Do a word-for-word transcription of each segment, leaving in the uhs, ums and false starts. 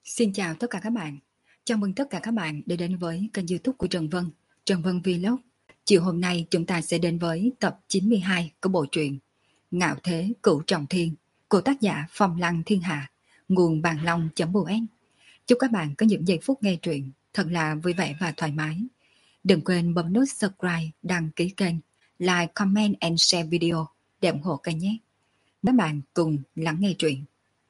Xin chào tất cả các bạn. Chào mừng tất cả các bạn đã đến với kênh YouTube của Trần Vân, Trần Vân Vlog. Chiều hôm nay chúng ta sẽ đến với tập chín mươi hai của bộ truyện Ngạo Thế Cửu Trọng Thiên của tác giả Phong Lăng Thiên Hạ, nguồn bàn long.vn. Chúc các bạn có những giây phút nghe truyện thật là vui vẻ và thoải mái. Đừng quên bấm nút subscribe, đăng ký kênh, like, comment and share video để ủng hộ kênh nhé. Các bạn cùng lắng nghe truyện.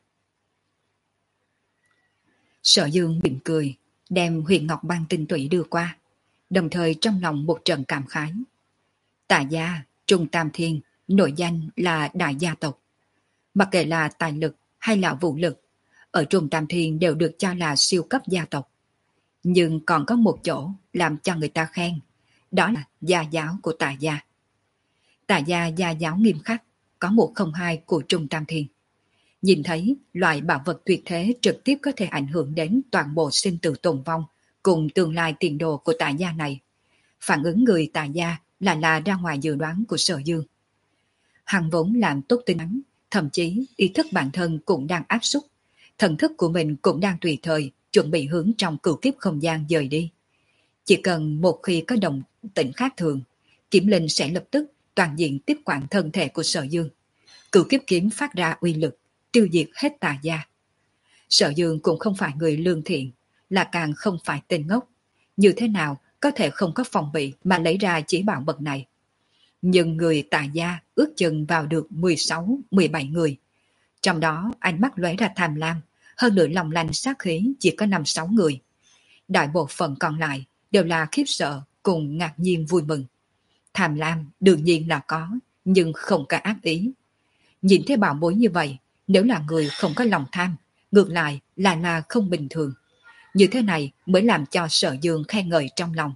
Sở Dương mỉm cười, đem huyền ngọc băng tinh tụy đưa qua, đồng thời trong lòng một trận cảm khái. Tạ gia, Trung Tam Thiên, nổi danh là đại gia tộc. Mặc kệ là tài lực hay là vũ lực, ở Trung Tam Thiên đều được cho là siêu cấp gia tộc. Nhưng còn có một chỗ làm cho người ta khen, đó là gia giáo của Tạ gia. Tạ gia gia giáo nghiêm khắc, có một không hai của Trung Tam Thiên. Nhìn thấy loại bảo vật tuyệt thế trực tiếp có thể ảnh hưởng đến toàn bộ sinh tử tồn vong cùng tương lai tiền đồ của Tạ gia này. Phản ứng người Tạ gia là là ra ngoài dự đoán của Sở Dương. Hắn vốn làm tốt tính toán, thậm chí ý thức bản thân cũng đang áp suất, thần thức của mình cũng đang tùy thời chuẩn bị hướng trong cửu kiếp không gian dời đi. Chỉ cần một khi có động tĩnh khác thường, Kiếm Linh sẽ lập tức toàn diện tiếp quản thân thể của Sở Dương. Cửu kiếp kiếm phát ra uy lực, tiêu diệt hết Tạ gia. Sở Dương cũng không phải người lương thiện, là càng không phải tên ngốc. Như thế nào có thể không có phòng bị mà lấy ra chỉ bảo vật này. Nhưng người Tạ gia ước chừng vào được mười sáu mười bảy người. Trong đó ánh mắt lóe ra tham lam, hơn nữa lòng lanh sát khí chỉ có năm sáu người. Đại bộ phận còn lại đều là khiếp sợ cùng ngạc nhiên vui mừng. Tham lam đương nhiên là có, nhưng không có ác ý. Nhìn thấy bảo bối như vậy, nếu là người không có lòng tham, ngược lại là là không bình thường. Như thế này mới làm cho Sở Dương khen ngợi trong lòng.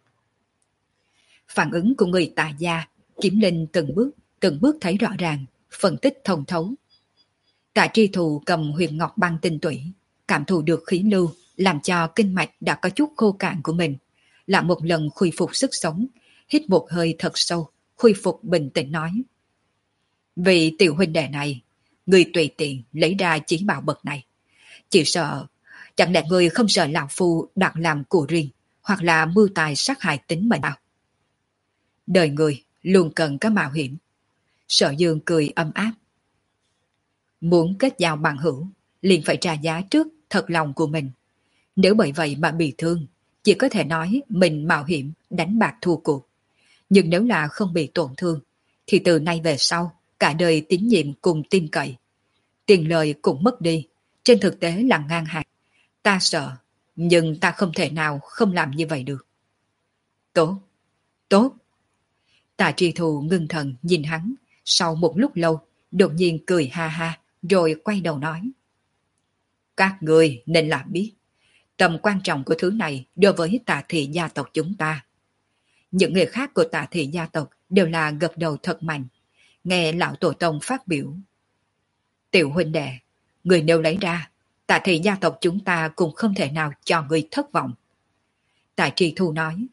Phản ứng của người Tạ gia, Kiếm Linh từng bước, từng bước thấy rõ ràng, phân tích thông thấu. Tạ Tri Thù cầm huyền ngọc băng tinh tủy, cảm thụ được khí lưu, làm cho kinh mạch đã có chút khô cạn của mình, là một lần khôi phục sức sống, hít một hơi thật sâu, khôi phục bình tĩnh nói. Vì tiểu huynh đệ này, người tùy tiện lấy ra chỉ bảo bậc này. Chỉ sợ, chẳng lẽ người không sợ lão phu đặt làm của riêng, hoặc là mưu tài sát hại tính mệnh nào? Đời người luôn cần có mạo hiểm. Sở Dương cười âm áp. Muốn kết giao bằng hữu, liền phải trả giá trước thật lòng của mình. Nếu bởi vậy mà bị thương, chỉ có thể nói mình mạo hiểm đánh bạc thua cuộc. Nhưng nếu là không bị tổn thương, thì từ nay về sau, cả đời tín nhiệm cùng tin cậy. Tiền lời cũng mất đi, trên thực tế là ngang hàng. Ta sợ, nhưng ta không thể nào không làm như vậy được. Tốt, tốt. Tạ Tri Thù ngưng thần nhìn hắn, sau một lúc lâu, đột nhiên cười ha ha, rồi quay đầu nói. Các người nên là biết, tầm quan trọng của thứ này đối với Tạ thị gia tộc chúng ta. Những người khác của Tạ thị gia tộc đều là gật đầu thật mạnh, nghe lão tổ tông phát biểu. Tiểu huynh đệ, người nếu lấy ra, Tạ thị gia tộc chúng ta cũng không thể nào cho người thất vọng. Tạ Tri Thu nói.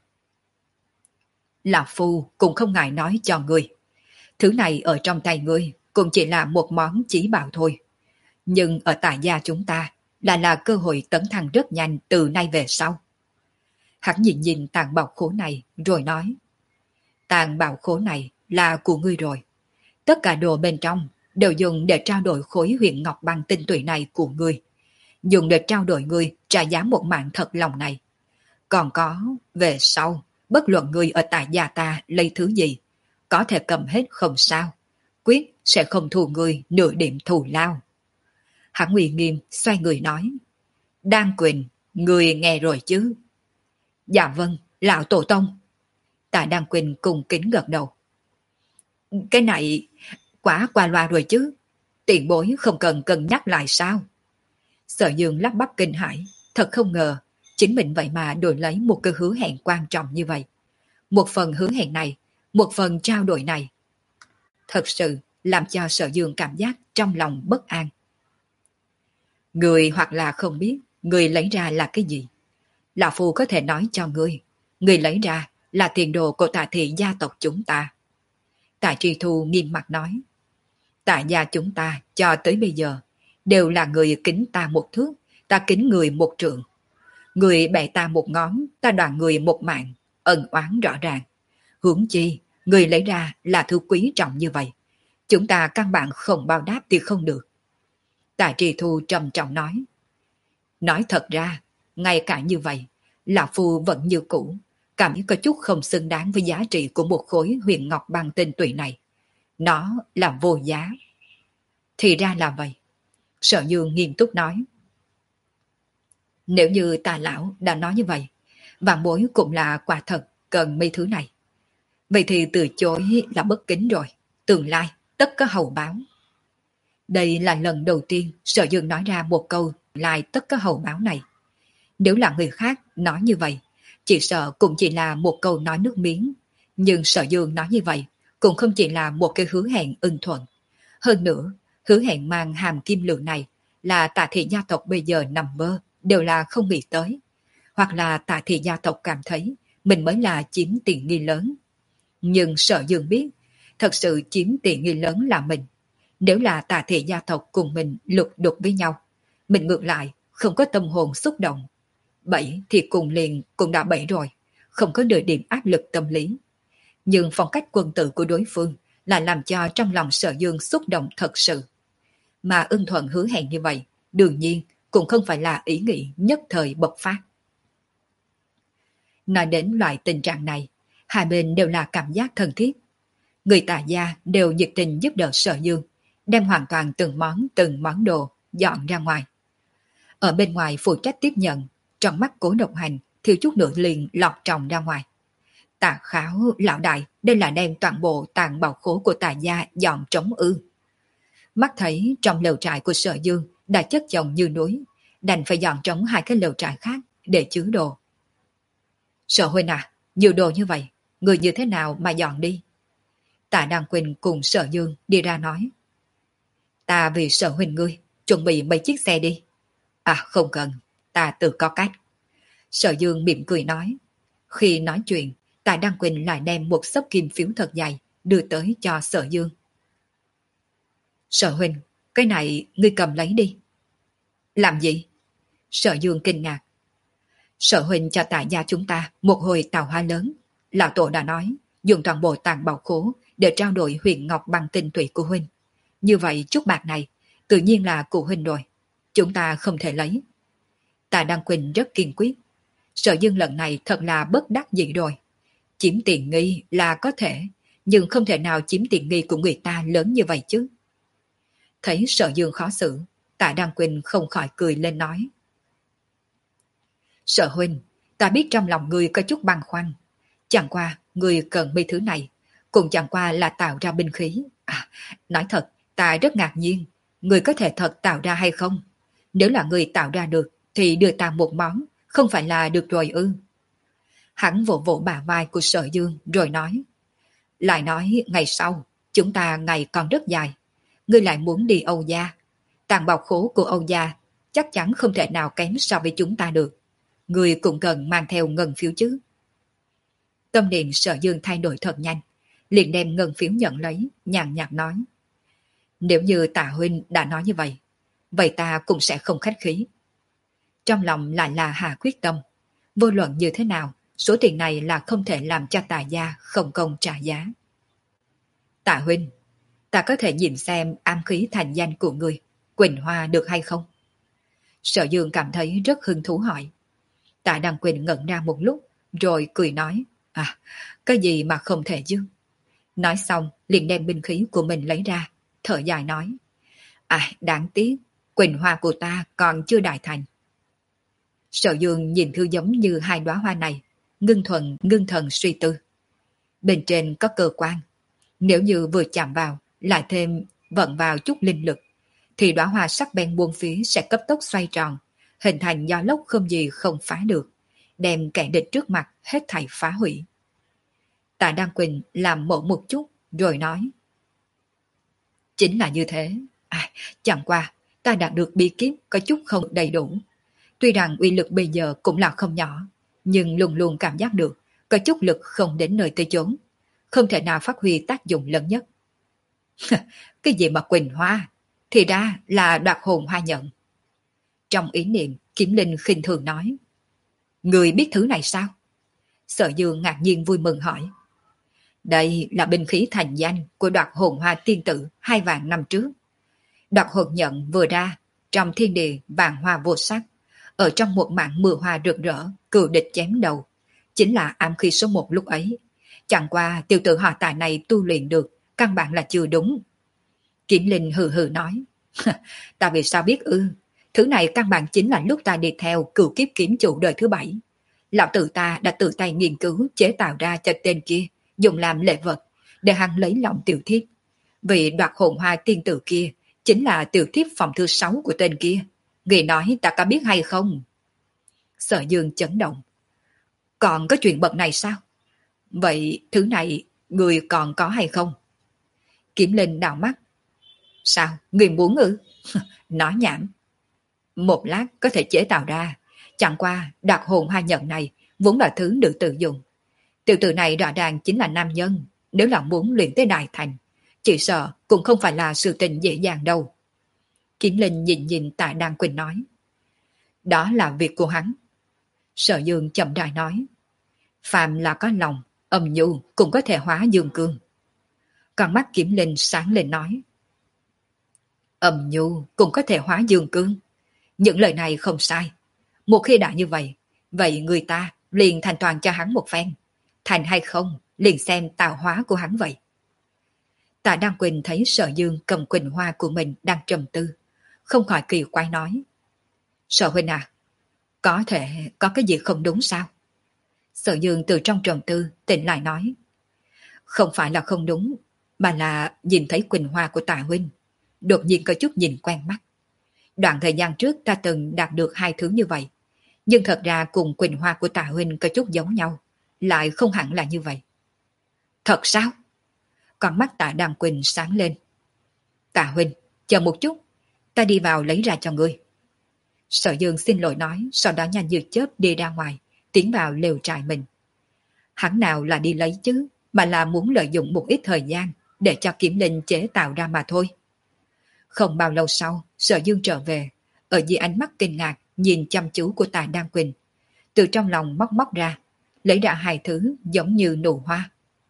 Lão phu cũng không ngại nói cho người. Thứ này ở trong tay ngươi cũng chỉ là một món chỉ bảo thôi. Nhưng ở Tạ gia chúng ta là là cơ hội tấn thăng rất nhanh từ nay về sau. Hắn nhìn nhìn tàn bảo khố này rồi nói. Tàn bảo khố này là của ngươi rồi. Tất cả đồ bên trong đều dùng để trao đổi khối huyền ngọc băng tinh tụy này của ngươi. Dùng để trao đổi ngươi trả giá một mạng thật lòng này. Còn có, về sau, bất luận ngươi ở Tạ gia ta lấy thứ gì, có thể cầm hết không sao. Quyết sẽ không thù ngươi nửa điểm thù lao. Hắn uy nghiêm xoay người nói. Đan Quỳnh, ngươi nghe rồi chứ? Dạ vâng, lão tổ tông. Tạ Đan Quỳnh cùng kính gật đầu. Cái này quá qua loa rồi chứ. Tiền bối không cần cân nhắc lại sao? Sở Dương lắp bắp kinh hãi, thật không ngờ chính mình vậy mà đổi lấy một cái hứa hẹn quan trọng như vậy. Một phần hứa hẹn này, một phần trao đổi này. Thật sự làm cho Sở Dương cảm giác trong lòng bất an. Người hoặc là không biết người lấy ra là cái gì. Lão phu có thể nói cho ngươi, người lấy ra là tiền đồ của Tạ thị gia tộc chúng ta. Tạ Tri Thu nghiêm mặt nói. Tạ gia chúng ta cho tới bây giờ đều là người kính ta một thước, ta kính người một trượng. Người bẻ ta một ngón, ta đoạn người một mạng, ân oán rõ ràng. Huống chi, người lấy ra là thứ quý trọng như vậy. Chúng ta căn bản không báo đáp thì không được. Tạ Trì Thu trầm trọng nói. Nói thật ra, ngay cả như vậy, Lão Phu vẫn như cũ, cảm thấy có chút không xứng đáng với giá trị của một khối huyền ngọc băng tinh tụy này. Nó là vô giá. Thì ra là vậy. Sở Dương nghiêm túc nói. Nếu như Tà Lão đã nói như vậy, vạn bối cũng là quả thật cần mấy thứ này. Vậy thì từ chối là bất kính rồi. Tương lai, tất có hậu báo. Đây là lần đầu tiên Sở Dương nói ra một câu lại tất có hậu báo này. Nếu là người khác nói như vậy, chỉ sợ cũng chỉ là một câu nói nước miếng. Nhưng Sở Dương nói như vậy, cũng không chỉ là một cái hứa hẹn ưng thuận. Hơn nữa, hứa hẹn mang hàm kim lượng này là Tạ thị gia tộc bây giờ nằm mơ, đều là không nghĩ tới. Hoặc là Tạ thị gia tộc cảm thấy mình mới là chiếm tiện nghi lớn. Nhưng Sở Dương biết, thật sự chiếm tiện nghi lớn là mình. Nếu là Tạ thị gia tộc cùng mình lục đục với nhau, mình ngược lại không có tâm hồn xúc động. Bẫy thì cùng liền cũng đã bẫy rồi, không có nửa điểm áp lực tâm lý. Nhưng phong cách quân tử của đối phương là làm cho trong lòng Sở Dương xúc động thật sự. Mà ưng thuận hứa hẹn như vậy, đương nhiên cũng không phải là ý nghĩ nhất thời bộc phát. Nói đến loại tình trạng này, hai bên đều là cảm giác thân thiết. Người Tạ gia đều nhiệt tình giúp đỡ Sở Dương, đem hoàn toàn từng món từng món đồ dọn ra ngoài. Ở bên ngoài phụ trách tiếp nhận, trong mắt Cố Độc Hành thiếu chút nữa liền lọt tròng ra ngoài. Tạ Kháo lão đại, đây là đem toàn bộ tàn bảo khố của Tạ gia dọn trống ư? Mắt thấy trong lều trại của Sở Dương đã chất chồng như núi, đành phải dọn trống hai cái lều trại khác để chứa đồ. Sở huynh à, nhiều đồ như vậy, người như thế nào mà dọn đi? Tạ Đăng Quỳnh cùng Sở Dương đi ra nói. Ta vì Sở huynh ngươi, chuẩn bị mấy chiếc xe đi. À không cần, ta tự có cách. Sở Dương mỉm cười nói. Khi nói chuyện, Tạ Đăng Quỳnh lại đem một xấp kim phiếu thật dày đưa tới cho Sở Dương. Sở huynh, cái này ngươi cầm lấy đi. Làm gì? Sở Dương kinh ngạc. Sở huynh cho Tạ gia chúng ta một hồi tàu hoa lớn. Lão tổ đã nói, dùng toàn bộ tàn bảo khố để trao đổi huyền ngọc bằng tinh tụy của huynh. Như vậy chút bạc này, tự nhiên là của huynh rồi. Chúng ta không thể lấy. Tạ Đăng Quỳnh rất kiên quyết. Sở Dương lần này thật là bất đắc dĩ rồi. Chiếm tiền nghi là có thể, nhưng không thể nào chiếm tiền nghi của người ta lớn như vậy chứ. Thấy Sở Dương khó xử, Tạ Đăng Quỳnh không khỏi cười lên nói. Sở huynh, ta biết trong lòng ngươi có chút băn khoăn. Chẳng qua, ngươi cần mấy thứ này, cũng chẳng qua là tạo ra binh khí. À, nói thật, ta rất ngạc nhiên, ngươi có thể thật tạo ra hay không? Nếu là ngươi tạo ra được, thì đưa ta một món, không phải là được rồi ư? Hắn vỗ vỗ bả vai của Sở Dương rồi nói. Lại nói ngày sau, chúng ta ngày còn rất dài. Ngươi lại muốn đi Âu Gia. Tàn bào khố của Âu Gia chắc chắn không thể nào kém so với chúng ta được. Ngươi cũng cần mang theo ngân phiếu chứ. Tâm niệm Sở Dương thay đổi thật nhanh, liền đem ngân phiếu nhận lấy, nhàn nhạt nói. Nếu như Tạ huynh đã nói như vậy, vậy ta cũng sẽ không khách khí. Trong lòng lại là hạ quyết tâm, vô luận như thế nào, số tiền này là không thể làm cho Tạ gia không công trả giá. Tạ huynh, ta có thể nhìn xem ám khí thành danh của người, Quỳnh Hoa được hay không? Sở Dương cảm thấy rất hứng thú hỏi. Tạ Đăng Quỳnh ngẩn ra một lúc, rồi cười nói, à, cái gì mà không thể chứ? Nói xong, liền đem binh khí của mình lấy ra, thở dài nói, à, đáng tiếc, Quỳnh Hoa của ta còn chưa đại thành. Sở Dương nhìn thứ giống như hai đóa hoa này, ngưng thuần ngưng thần suy tư. Bên trên có cơ quan, nếu như vừa chạm vào, lại thêm vận vào chút linh lực, thì đóa hoa sắc bén buông phía sẽ cấp tốc xoay tròn, hình thành gió lốc không gì không phá được, đem kẻ địch trước mặt hết thảy phá hủy. Tạ Đăng Quỳnh làm mộ một chút, rồi nói. Chính là như thế. À, chẳng qua, ta đạt được bí kíp có chút không đầy đủ. Tuy rằng uy lực bây giờ cũng là không nhỏ, nhưng luôn luôn cảm giác được có chút lực không đến nơi tới chốn, không thể nào phát huy tác dụng lớn nhất. Cái gì mà Quỳnh Hoa, thì ra là đoạt hồn hoa nhận. Trong ý niệm, Kiếm Linh khinh thường nói. Người biết thứ này sao? Sở Dương ngạc nhiên vui mừng hỏi. Đây là binh khí thành danh của đoạt hồn hoa tiên tử hai vạn năm trước. Đoạt hồn nhận vừa ra, trong thiên địa vàng hoa vô sắc, ở trong một mảng mưa hoa rực rỡ, cừu địch chém đầu, chính là ám khí số một lúc ấy. Chẳng qua tiểu tử họ Tạ này tu luyện được, căn bản là chưa đúng. Kiếm Linh hừ hừ nói. Ta vì sao biết ư? Thứ này căn bản chính là lúc ta đi theo cửu kiếp kiếm chủ đời thứ bảy. Lão tử ta đã tự tay nghiên cứu chế tạo ra cho tên kia, dùng làm lễ vật, để hắn lấy lòng tiểu thiếp. Vì đoạt hồn hoa tiên tử kia, chính là tiểu thiếp phòng thứ sáu của tên kia. Người nói ta có biết hay không? Sở Dương chấn động. Còn có chuyện bậc này sao? Vậy thứ này người còn có hay không? Kiếm Linh đảo mắt. Sao? Người muốn ư? Nói nhảm. Một lát có thể chế tạo ra. Chẳng qua đoạt hồn hoa nhận này vốn là thứ nữ tự dùng. Tiểu tử này rõ ràng chính là nam nhân. Nếu là muốn luyện tới đại thành, chỉ sợ cũng không phải là sự tình dễ dàng đâu. Kiếm Linh nhìn nhìn Tạ Đan Quỳnh nói. Đó là việc của hắn. Sở Dương chậm rãi nói. Phàm là có lòng, âm nhu cũng có thể hóa dương cương. Con mắt Kiếm Linh sáng lên nói. Âm nhu cũng có thể hóa dương cương. Những lời này không sai. Một khi đã như vậy, vậy người ta liền thành toàn cho hắn một phen. Thành hay không, liền xem tạo hóa của hắn vậy. Tạ Đan Quỳnh thấy Sở Dương cầm quỳnh hoa của mình đang trầm tư, không khỏi kỳ quái nói. Sở huynh à, có thể có cái gì không đúng sao? Sở Dương từ trong trầm tư tỉnh lại nói. Không phải là không đúng, mà là nhìn thấy quỳnh hoa của Tạ huynh, đột nhiên có chút nhìn quen mắt. Đoạn thời gian trước ta từng đạt được hai thứ như vậy, nhưng thật ra cùng quỳnh hoa của Tạ huynh có chút giống nhau, lại không hẳn là như vậy. Thật sao? Con mắt Tạ Đan Quỳnh sáng lên. Tạ huynh, chờ một chút, ta đi vào lấy ra cho ngươi. Sở Dương xin lỗi nói, sau đó nhanh như chớp đi ra ngoài, tiến vào lều trại mình. Hắn nào là đi lấy chứ, mà là muốn lợi dụng một ít thời gian để cho Kiếm Linh chế tạo ra mà thôi. Không bao lâu sau, Sở Dương trở về, ở dưới ánh mắt kinh ngạc nhìn chăm chú của Tạ Đan Quỳnh, từ trong lòng móc móc ra, lấy ra hai thứ giống như nụ hoa.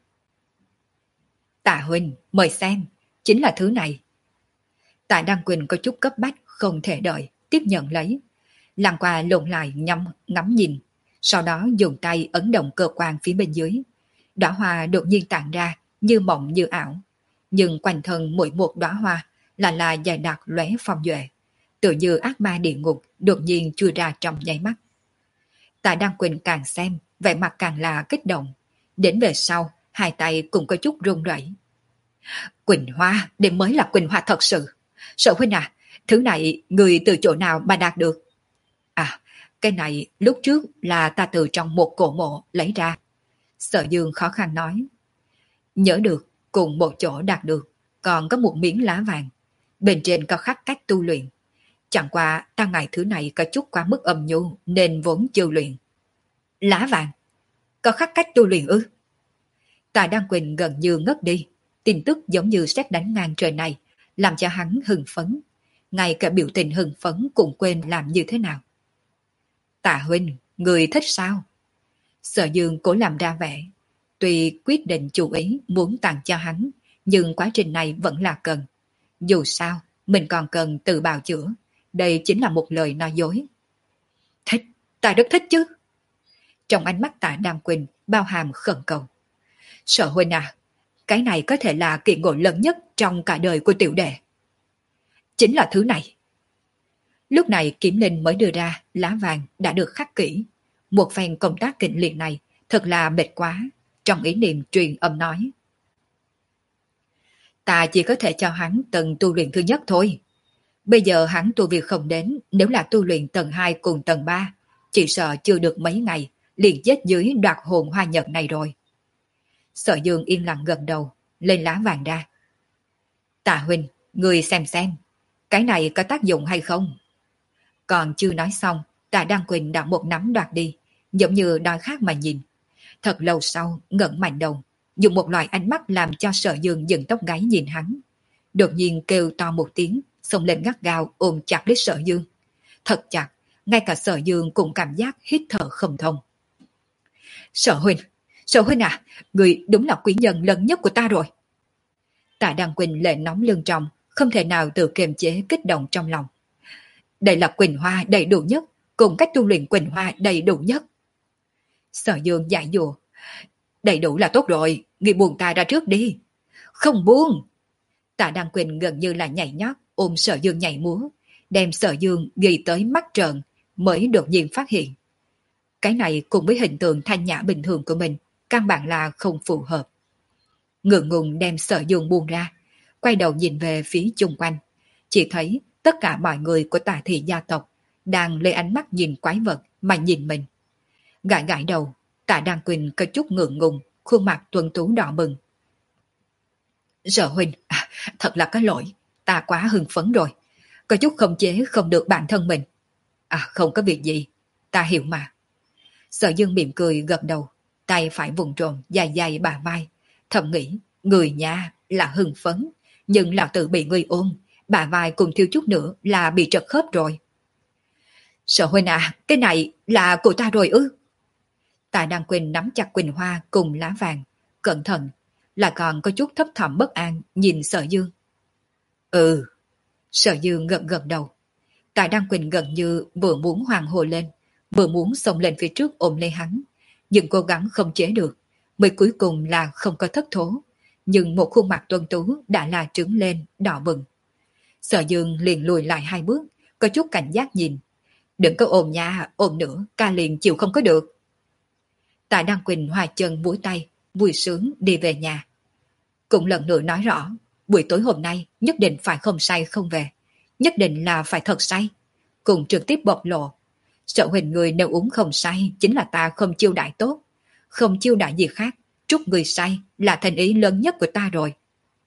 Tạ huynh, mời xem, chính là thứ này. Tạ Đan Quỳnh có chút cấp bách, không thể đợi, tiếp nhận lấy. Lăn qua lộn lại nhắm, ngắm nhìn, sau đó dùng tay ấn động cơ quan phía bên dưới. Đóa hoa đột nhiên tản ra, như mộng như ảo. Nhưng quanh thân mỗi một đóa hoa là là dài đặc lóe phong duệ, tự như ác ma địa ngục đột nhiên chui ra trong nháy mắt. Tạ Đan Quỳnh càng xem, vẻ mặt càng là kích động. Đến về sau, hai tay cũng có chút run rẩy. Quỳnh hoa, đây mới là quỳnh hoa thật sự. Sở huynh à, thứ này người từ chỗ nào mà đạt được? À, cái này lúc trước là ta từ trong một cổ mộ lấy ra. Sở Dương khó khăn nói. Nhớ được, cùng một chỗ đạt được, còn có một miếng lá vàng. Bên trên có khắc cách tu luyện. Chẳng qua ta ngại thứ này có chút quá mức âm nhu nên vốn chưa luyện. Lá vàng? Có khắc cách tu luyện ư? Tạ Đan Quỳnh gần như ngất đi. Tin tức giống như sét đánh ngang trời này, làm cho hắn hưng phấn. Ngay cả biểu tình hưng phấn cũng quên làm như thế nào. Tạ huynh, người thích sao? Sở Dương cố làm ra vẻ. Tuy quyết định chủ ý muốn tặng cho hắn, nhưng quá trình này vẫn là cần. Dù sao, mình còn cần tự bào chữa. Đây chính là một lời nói dối. Thích, ta rất thích chứ. Trong ánh mắt Tạ Đan Quỳnh bao hàm khẩn cầu. Sở huynh à, cái này có thể là kỳ ngộ lớn nhất trong cả đời của tiểu đệ. Chính là thứ này. Lúc này Kiếm Linh mới đưa ra lá vàng đã được khắc kỹ. Một phen công tác kịch liệt này thật là mệt quá. Trong ý niệm truyền âm nói. Ta chỉ có thể cho hắn tầng tu luyện thứ nhất thôi. Bây giờ hắn tu việc không đến, nếu là tu luyện tầng hai cùng tầng ba, chỉ sợ chưa được mấy ngày, liền chết dưới đoạt hồn hoa nhật này rồi. Sở Dương yên lặng gật đầu, lên lá vàng ra. Tạ huynh, người xem xem, cái này có tác dụng hay không? Còn chưa nói xong, Tạ Đan Quỳnh đã một nắm đoạt đi, giống như đói khát mà nhìn. Thật lâu sau, ngẩng mạnh đầu, dùng một loại ánh mắt làm cho Sở Dương dựng tóc gáy nhìn hắn. Đột nhiên kêu to một tiếng, xông lên gắt gao ôm chặt lấy Sở Dương. thật chặt, ngay cả Sở Dương cũng cảm giác hít thở không thông. Sở huynh, Sở huynh à, người đúng là quý nhân lớn nhất của ta rồi. Tạ Đăng Quỳnh lệ nóng lưng trong, không thể nào tự kiềm chế kích động trong lòng. Đây là Quỳnh Hoa đầy đủ nhất, cùng cách tu luyện Quỳnh Hoa đầy đủ nhất. Sở Dương giải dùa. Đầy đủ là tốt rồi, người buông ta ra trước đi. Không buông. Tạ Đăng Quỳnh gần như là nhảy nhót, ôm Sở Dương nhảy múa, đem Sở Dương ghi tới mắt trợn, mới đột nhiên phát hiện. Cái này cùng với hình tượng thanh nhã bình thường của mình, căn bản là không phù hợp. Ngượng ngùng đem Sở Dương buông ra, quay đầu nhìn về phía chung quanh, chỉ thấy tất cả mọi người của Tà Thị gia tộc đang lấy ánh mắt nhìn quái vật mà nhìn mình. Gãi gãi đầu, Tạ Đăng Quỳnh có chút ngượng ngùng, khuôn mặt tuấn tú đỏ bừng. Sở huynh, à, thật là có lỗi, ta quá hưng phấn rồi, có chút không chế không được bản thân mình. À không có việc gì, ta hiểu mà. Sở Dương mỉm cười gật đầu, tay phải vùng trộm dài dài bà vai, thầm nghĩ, người nhà là hưng phấn, nhưng lão tử bị người ôm, bà vai cùng thiếu chút nữa là bị trật khớp rồi. Sở huynh à, cái này là của ta rồi ư? Tạ Đăng Quỳnh nắm chặt Quỳnh Hoa cùng lá vàng, cẩn thận, là còn có chút thấp thỏm bất an nhìn Sở Dương. Ừ, Sở Dương gật gật đầu. Tạ Đăng Quỳnh gần như vừa muốn hoàng hồ lên, vừa muốn xông lên phía trước ôm lấy hắn, nhưng cố gắng không chế được, mới cuối cùng là không có thất thố, nhưng một khuôn mặt tuấn tú đã là trứng lên, đỏ bừng. Sở Dương liền lùi lại hai bước, có chút cảnh giác nhìn. Đừng có ôm nha, ôm nữa, ca liền chịu không có được. Tạ Đăng Quỳnh hòa chân múa tay, vui sướng đi về nhà. Cũng lần nữa nói rõ, buổi tối hôm nay nhất định phải không say không về, nhất định là phải thật say. Cùng trực tiếp bộc lộ, Sở huynh người nếu uống không say chính là ta không chiêu đại tốt, không chiêu đại gì khác, chúc người say là thành ý lớn nhất của ta rồi.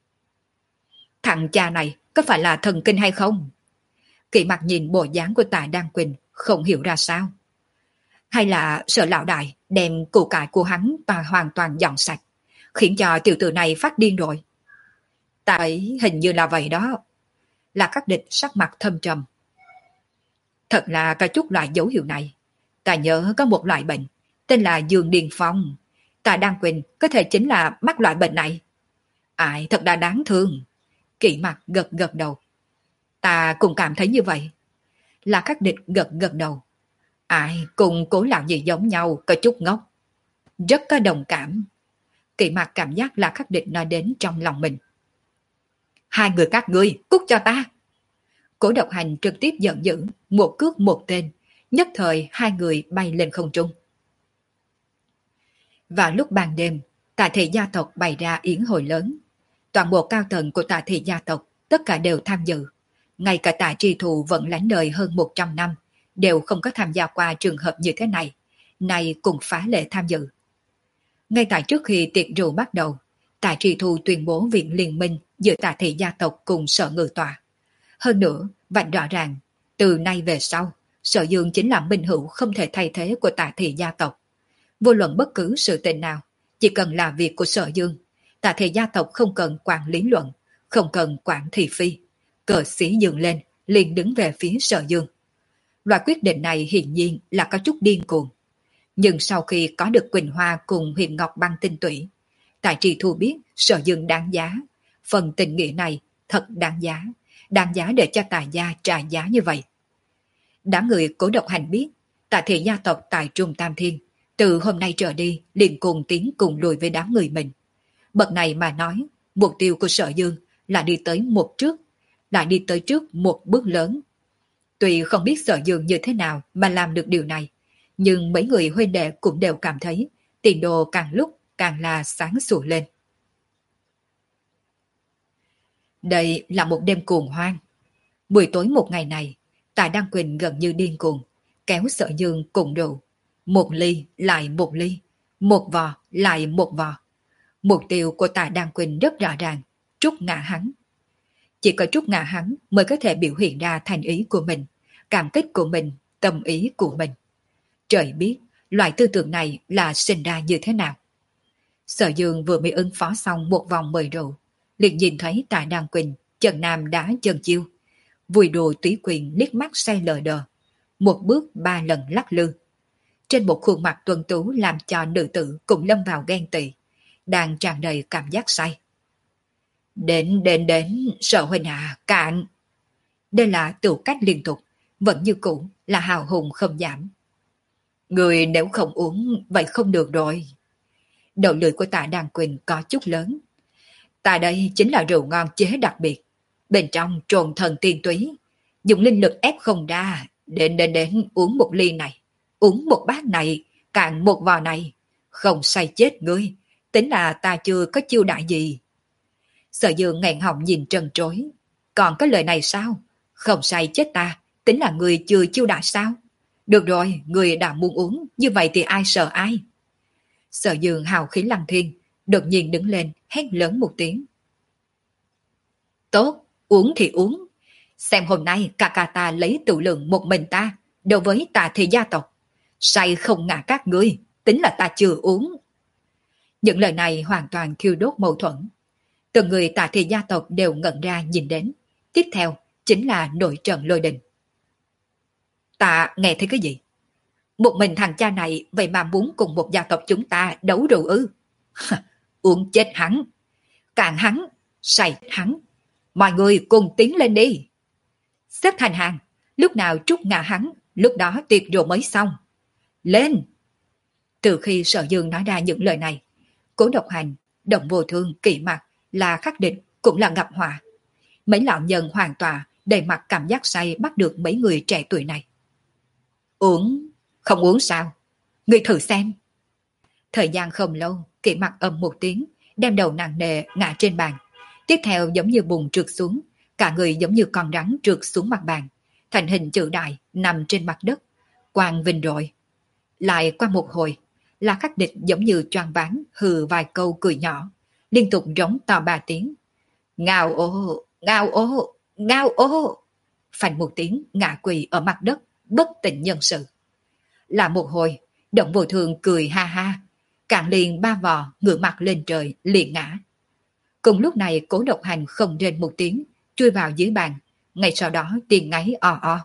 Thằng cha này có phải là thần kinh hay không? Kỵ mặt nhìn bộ dáng của Tạ Đăng Quỳnh không hiểu ra sao. Hay là Sở lão đại đem củ cải của hắn ta hoàn toàn dọn sạch, khiến cho tiểu tử này phát điên rồi. Tại hình như là vậy đó. Là các địch sắc mặt thâm trầm. Thật là có chút loại dấu hiệu này. Ta nhớ có một loại bệnh, tên là Dương Điên Phong. Tạ Đăng Quỳnh có thể chính là mắc loại bệnh này. Ai thật là đáng thương. Kỵ mặt gật gật đầu. Ta cũng cảm thấy như vậy. Là các địch gật gật đầu. Ai cùng Cố lão gì giống nhau, có chút ngốc. Rất có đồng cảm. Kỵ mặt cảm giác là các địch nói đến trong lòng mình. Hai người các ngươi, cút cho ta. Cố Độc Hành trực tiếp giận dữ, một cước một tên, nhất thời hai người bay lên không trung. Vào lúc ban đêm, Tạ Thị gia tộc bày ra yến hội lớn. Toàn bộ cao tầng của Tạ Thị gia tộc tất cả đều tham dự. Ngay cả Tạ Tri Thù vẫn lãnh đời hơn một trăm năm, đều không có tham gia qua trường hợp như thế này, nay cùng phá lệ tham dự. Ngay tại trước khi tiệc rượu bắt đầu, Tạ Tri Thù tuyên bố việc liên minh giữa Tạ Thị gia tộc cùng Sở Ngự Tọa. Hơn nữa, vạch rõ ràng, từ nay về sau, Sở Dương chính là minh hữu không thể thay thế của Tạ Thị gia tộc. Vô luận bất cứ sự tình nào, chỉ cần là việc của Sở Dương, Tạ Thị gia tộc không cần quản lý luận, không cần quản thị phi. Cờ xí dương lên, liền đứng về phía Sở Dương. Loại quyết định này hiển nhiên là có chút điên cuồng. Nhưng sau khi có được Quỳnh Hoa cùng Huyền Ngọc Băng tinh tủy, Tạ Tri Thu biết Sở Dương đáng giá. Phần tình nghĩa này thật đáng giá, đáng giá để cho Tạ gia trả giá như vậy. Đám người Cố Độc Hành biết, Tạ Thị gia tộc tại Trung Tam Thiên, từ hôm nay trở đi liền cùng tiến cùng lùi với đám người mình. Bậc này mà nói, mục tiêu của Sở Dương là đi tới một trước, lại đi tới trước một bước lớn. Tuy không biết Sở Dương như thế nào mà làm được điều này, nhưng mấy người huynh đệ cũng đều cảm thấy tiền đồ càng lúc càng là sáng sủa lên. Đây là một đêm cuồng hoang. Buổi tối một ngày này, Tạ Đăng Quỳnh gần như điên cuồng, kéo Sở Dương cùng rượu. Một ly lại một ly, một vò lại một vò. Mục tiêu của Tạ Đăng Quỳnh rất rõ ràng, trút ngã hắn. Chỉ có trút ngã hắn mới có thể biểu hiện ra thành ý của mình, cảm kích của mình, tâm ý của mình. Trời biết, loại tư tưởng này là sinh ra như thế nào. Sở Dương vừa mới ứng phó xong một vòng mời rượu, liền nhìn thấy Tạ Đăng Quỳnh, chân nam đá chân chiêu. Vùi đồ túy quyền liếc mắt say lờ đờ, một bước ba lần lắc lư. Trên một khuôn mặt tuấn tú làm cho nữ tử cũng lâm vào ghen tị, đang tràn đầy cảm giác say. Đến đến đến, Sở huynh à, cạn. Đây là tiểu cách liên tục, vẫn như cũ là hào hùng không giảm. Người nếu không uống, vậy không được rồi. Đầu lưỡi của Tạ Đan Quỳnh có chút lớn. Ta đây chính là rượu ngon chế đặc biệt. Bên trong trồn thần tiên túy, dùng linh lực ép không ra. Đến đến đến uống một ly này, uống một bát này, cạn một vò này. Không say chết ngươi, tính là ta chưa có chiêu đại gì. Sở Dương nghẹn họng nhìn trần trối. Còn có lời này sao? Không say chết ta, tính là người chưa chiêu đại sao? Được rồi, người đã muốn uống, như vậy thì ai sợ ai? Sở Dương hào khí lăng thiên, đột nhiên đứng lên, hét lớn một tiếng. Tốt, uống thì uống. Xem hôm nay ca ca ta lấy tự lượng một mình ta, đối với Tạ thị gia tộc. Say không ngã các ngươi, tính là ta chưa uống. Những lời này hoàn toàn thiêu đốt mâu thuẫn. Từng người Tạ thị gia tộc đều ngẩn ra nhìn đến. Tiếp theo chính là nội trận lôi đình. Ta nghe thấy cái gì? Một mình thằng cha này vậy mà muốn cùng một gia tộc chúng ta đấu rượu ư? Uống chết hắn, cạn hắn, say hắn. Mọi người cùng tiến lên đi. Xếp thành hàng, lúc nào trút ngã hắn, lúc đó tiệc rượu mới xong. Lên! Từ khi Sở Dương nói ra những lời này, Cố Độc Hành, Động Vô Thương, Kỵ Mặc là khắc định cũng là gặp họa. Mấy lão nhân hoàn tọa đầy mặt cảm giác say bắt được mấy người trẻ tuổi này. Uống, không uống sao? Người thử xem. Thời gian không lâu, Kỵ Mặc ầm một tiếng, đem đầu nặng nề ngã trên bàn. Tiếp theo giống như bùn trượt xuống, cả người giống như con rắn trượt xuống mặt bàn, thành hình chữ đại nằm trên mặt đất. Quang vinh rồi. Lại qua một hồi, là khắc địch giống như choáng váng hừ vài câu cười nhỏ, liên tục rống to ba tiếng. Ngao ô, ngao ô, ngao ô. Phành một tiếng ngã quỳ ở mặt đất, bất tỉnh nhân sự. Là một hồi, Động Vô Thường cười ha ha, cạn liền ba vò ngửa mặt lên trời liền ngã. Cùng lúc này Cố Độc Hành không rên một tiếng, chui vào dưới bàn, ngay sau đó tiếng ngáy o o.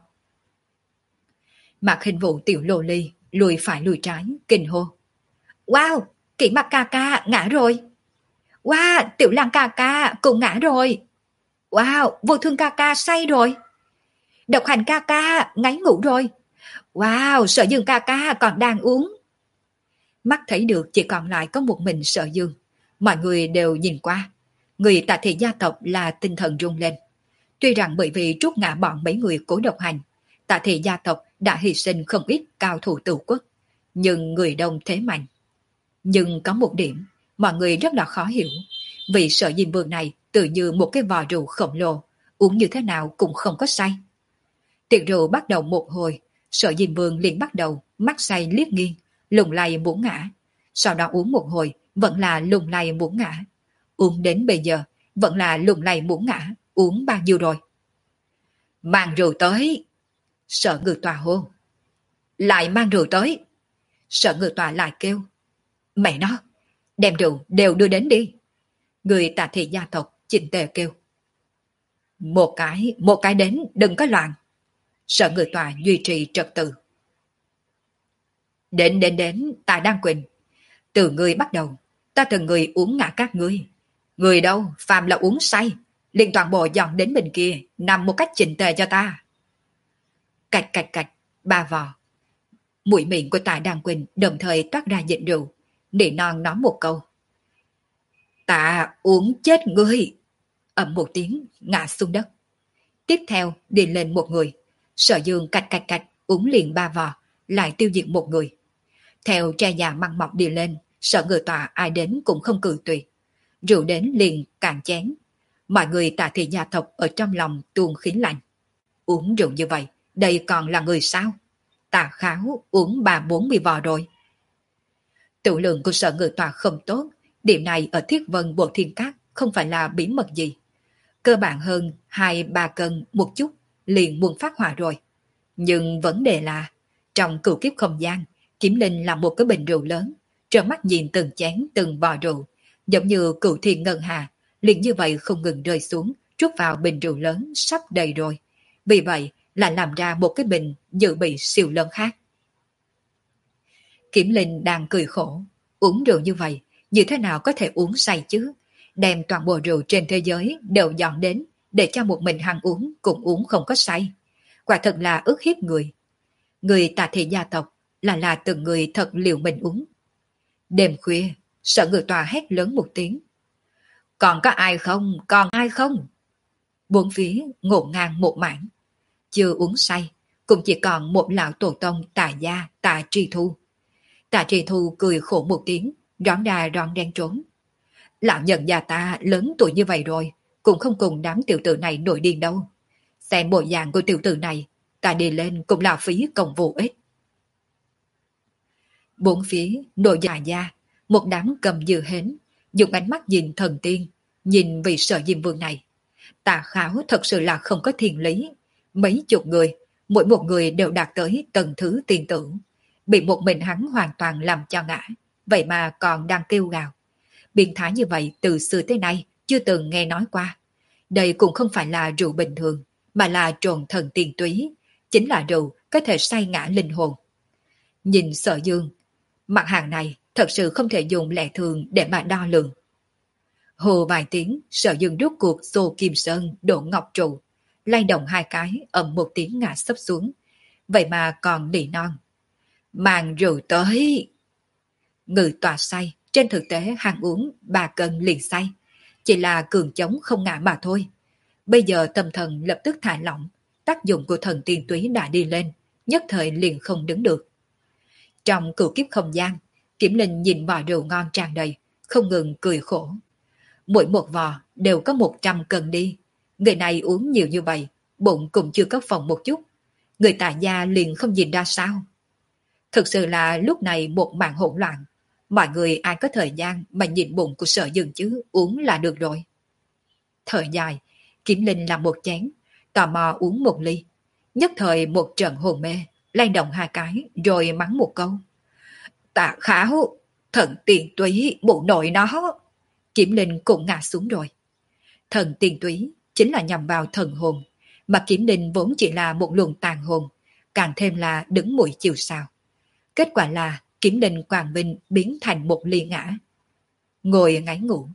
Mạc Hình Vũ tiểu lô ly lùi phải lùi trái, kinh hô. Wow, Kỷ Mặc ca ca ngã rồi. Wow, Tiểu Lăng ca ca cũng ngã rồi. Wow, Vô Thương ca ca say rồi. Độc Hành ca ca ngáy ngủ rồi. Wow, Sở Dương ca ca còn đang uống. Mắt thấy được chỉ còn lại có một mình Sở Dương. Mọi người đều nhìn qua. Người Tạ thị gia tộc là tinh thần rung lên. Tuy rằng bởi vì trút ngã bọn mấy người Cố Độc Hành, Tạ thị gia tộc đã hy sinh không ít cao thủ tử quốc, nhưng người đông thế mạnh. Nhưng có một điểm, mọi người rất là khó hiểu. Vì Sở Diêm Vương này tự như một cái vò rượu khổng lồ, uống như thế nào cũng không có say. Tiệc rượu bắt đầu một hồi, Sở Diêm Vương liền bắt đầu mắt say liếc nghiêng, lùng lay muốn ngã. Sau đó uống một hồi, vẫn là lùng lay muốn ngã. Uống đến bây giờ, vẫn là lùng lay muốn ngã. Uống bao nhiêu rồi? Mang rượu tới. Sở Ngự Tòa hô. Lại mang rượu tới. Sở Ngự Tòa lại kêu. Mẹ nó, đem rượu đều đưa đến đi. Người Tạ thị gia tộc chỉnh tề kêu. Một cái, một cái đến, đừng có loạn. Sở Ngự Tòa duy trì trật tự. Đến đến đến, ta đang quên. Từ người bắt đầu, ta từng người uống ngã các ngươi. Người đâu, phàm là uống say, liền toàn bộ dọn đến bên kia, nằm một cách chỉnh tề cho ta. Cạch cạch cạch, ba vò. Mũi miệng của Tạ Đan Quỳnh đồng thời toát ra dịch rượu, nỉ non nói một câu. Ta uống chết ngươi. Ầm một tiếng, ngã xuống đất. Tiếp theo, đi lên một người. Sở Dương cạch cạch cạch, uống liền ba vò, lại tiêu diệt một người. Theo tre già măng mọc đi lên, Sở Ngự Tòa ai đến cũng không cự tuyệt. Rượu đến liền cạn chén. Mọi người Tạ thị gia tộc ở trong lòng tuôn khí lạnh. Uống rượu như vậy, đây còn là người sao? Tà Kháo uống ba bốn mươi vò rồi. Tự lượng của Sở Ngự Tòa không tốt, điểm này ở Thiết Vân Bộ Thiên Các không phải là bí mật gì. Cơ bản hơn hai ba cân một chút liền muốn phát hỏa rồi. Nhưng vấn đề là trong cửu kiếp không gian, Kiếm Linh là một cái bình rượu lớn, trợn mắt nhìn từng chén từng vò rượu, giống như cửu thiên ngân hà, liền như vậy không ngừng rơi xuống, trút vào bình rượu lớn sắp đầy rồi. Vì vậy lại làm ra một cái bình dự bị siêu lớn khác. Kiểm Linh đang cười khổ, uống rượu như vậy, như thế nào có thể uống say chứ? Đem toàn bộ rượu trên thế giới đều dọn đến, để cho một mình hắn uống cũng uống không có say. Quả thật là ức hiếp người. Người Tà Thị gia tộc là là từng người thật liều mình uống. Đêm khuya, Sở Ngự Tòa hét lớn một tiếng. Còn có ai không? Còn ai không? Bốn phía ngổn ngang một mảng. Chưa uống say, cũng chỉ còn một lão tổ tông Tà Gia, Tà Tri Thu. Tà Tri Thu cười khổ một tiếng, rón ra rón đen trốn. Lão nhân già ta lớn tuổi như vậy rồi, cũng không cùng đám tiểu tử này nổi điên đâu. Xem bộ dạng của tiểu tử này, ta đi lên cũng là phí công vô ích. Bốn phía nội già gia, một đám cầm dư hến, dùng ánh mắt nhìn thần tiên, nhìn vị Sở Diêm Vương này. Tà Khảo thật sự là không có thiên lý. Mấy chục người, mỗi một người đều đạt tới tầng thứ tiền tưởng. Bị một mình hắn hoàn toàn làm cho ngã, vậy mà còn đang kêu gào. Biến thái như vậy từ xưa tới nay chưa từng nghe nói qua. Đây cũng không phải là rượu bình thường, mà là trồn thần tiền túy, chính là rượu có thể say ngã linh hồn. Nhìn Sở Dương, mặt hàng này thật sự không thể dùng lẽ thường để mà đo lường. Hồ vài tiếng, Sở Dương rút cuộc xô Kim Sơn đổ ngọc trụ, lay động hai cái, ầm một tiếng ngã sấp xuống. Vậy mà còn nỉ non. Mang rượu tới. Ngự tòa say, trên thực tế hàng uống ba cân liền say. Chỉ là cường chống không ngã mà thôi. Bây giờ tâm thần lập tức thả lỏng, tác dụng của thần tiên túy đã đi lên, nhất thời liền không đứng được. Trong cửu kiếp không gian, Kiểm Linh nhìn vò rượu ngon tràn đầy, không ngừng cười khổ. Mỗi một vò đều có một trăm cân đi. Người này uống nhiều như vậy, bụng cũng chưa có phòng một chút. Người Tà Gia liền không nhìn ra sao. Thực sự là lúc này một màn hỗn loạn. Mọi người ai có thời gian mà nhìn bụng của Sở Dương chứ, uống là được rồi. Thời dài, Kiểm Linh làm một chén, tò mò uống một ly. Nhất thời một trận hồn mê, lay động hai cái, rồi mắng một câu. Tạ Khảo, thần tiền túy bộ nội nó. Kiểm Linh cũng ngã xuống rồi. Thần tiền túy chính là nhằm vào thần hồn, mà Kiểm Linh vốn chỉ là một luồng tàn hồn, càng thêm là đứng mũi chiều sao. Kết quả là Kiểm Linh quang minh biến thành một ly ngã. Ngồi ngáy ngủ.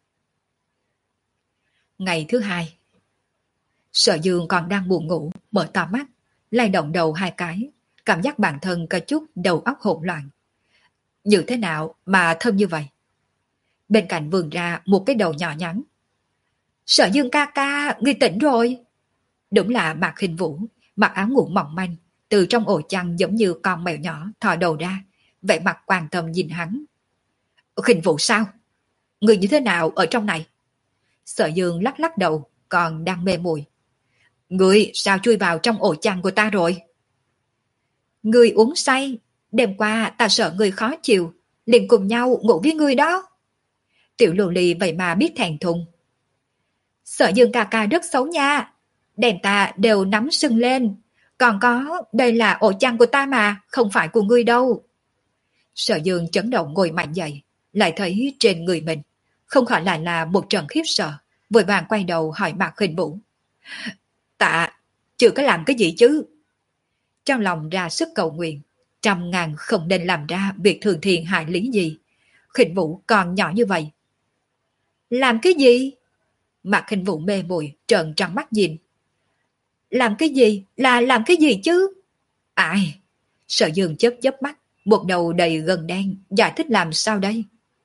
Ngày thứ hai, Sở Dương còn đang buồn ngủ, mở to mắt, lay động đầu hai cái, cảm giác bản thân có chút đầu óc hỗn loạn. Như thế nào mà thơm như vậy? Bên cạnh vườn ra một cái đầu nhỏ nhắn. Sở Dương ca ca, ngươi tỉnh rồi. Đúng là Mạc Hình Vũ, mặc áo ngủ mỏng manh, từ trong ổ chăn giống như con mèo nhỏ thò đầu ra, vẻ mặt quan tâm nhìn hắn. Hình Vũ sao? Người như thế nào ở trong này? Sở Dương lắc lắc đầu, còn đang mê muội. Người sao chui vào trong ổ chăn của ta rồi? Người uống say, đêm qua ta sợ người khó chịu, liền cùng nhau ngủ với người đó. Tiểu lù lì vậy mà biết thẹn thùng. Sở Dương ca ca rất xấu nha, đèn ta đều nắm sưng lên. Còn có, đây là ổ chăn của ta mà, không phải của ngươi đâu. Sở Dương chấn động ngồi mạnh dậy, lại thấy trên người mình, không khỏi lại là một trận khiếp sợ, vội vàng quay đầu hỏi Mạc Hình Vũ. Tạ, chưa có làm cái gì chứ? Trong lòng ra sức cầu nguyện, trăm ngàn không nên làm ra việc thường thiện hại lý gì. Hình Vũ còn nhỏ như vậy. Làm cái gì? Mạc Hình Vũ mê muội trợn trắng mắt nhìn. Làm cái gì? Là làm cái gì chứ? Ai? Sở Dương chớp chớp mắt, một đầu đầy gần đen, giải thích làm sao đây?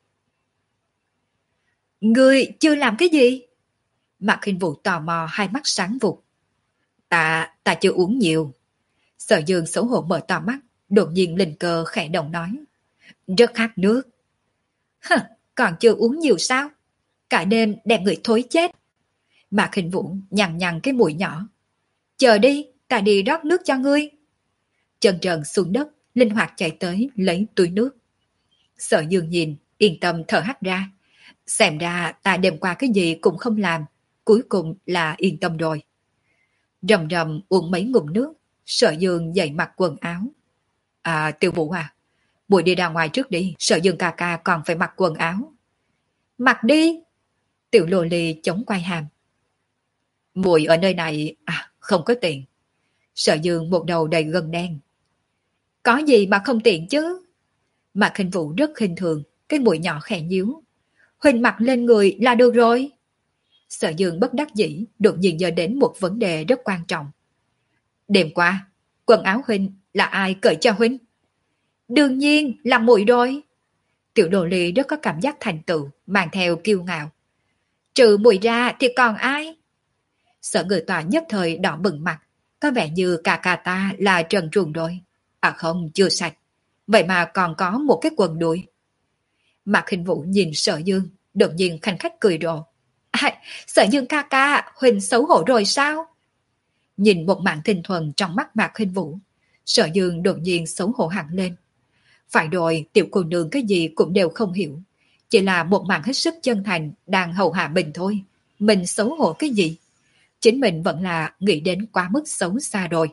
Ngươi chưa làm cái gì? Mạc Hình Vũ tò mò hai mắt sáng vụt. Ta, ta chưa uống nhiều. Sở Dương xấu hổ mở to mắt, đột nhiên linh cơ khẽ động nói. Rất khát nước. Hừ, còn chưa uống nhiều sao? Cả đêm đem người thối chết. Mạc Hình Vũ nhằn nhằn cái mũi nhỏ. Chờ đi, ta đi rót nước cho ngươi. Chân trần xuống đất, linh hoạt chạy tới lấy túi nước. Sở Dương nhìn, yên tâm thở hắt ra. Xem ra ta đêm qua cái gì cũng không làm, cuối cùng là yên tâm rồi. Rầm rầm uống mấy ngụm nước, Sở Dương dậy mặc quần áo. À, Tiêu Vũ à, muội đi ra ngoài trước đi, Sở Dương ca ca còn phải mặc quần áo. Mặc đi. Tiểu Lô Ly chống quay hàm. Muội ở nơi này, à, không có tiền. Sở Dương một đầu đầy gân đen. Có gì mà không tiện chứ? Mạc Khinh Vũ rất khinh thường, cái mũi nhỏ khẽ nhíu. Huynh mặc lên người là được rồi. Sở Dương bất đắc dĩ, đột nhiên nhớ đến một vấn đề rất quan trọng. Đêm qua, quần áo huynh là ai cởi cho huynh? Đương nhiên là muội rồi. Tiểu đồ ly rất có cảm giác thành tựu, mang theo kiêu ngạo. Trừ muội ra thì còn ai? Sở Người Tòa nhất thời đỏ bừng mặt, có vẻ như cả cả ta là trần truồng rồi. À không, chưa sạch. Vậy mà còn có một cái quần đùi. Mạc Khinh Vũ nhìn Sở Dương, đột nhiên khanh khách cười rộ. À, Sở Dương ca ca, huynh xấu hổ rồi sao? Nhìn một mảng tinh thuần trong mắt Mạc Khinh Vũ, Sở Dương đột nhiên xấu hổ hẳn lên. Phải rồi, tiểu cô nương cái gì cũng đều không hiểu. Chỉ là một mảng hết sức chân thành đang hầu hạ mình thôi. Mình xấu hổ cái gì? Chính mình vẫn là nghĩ đến quá mức xấu xa rồi.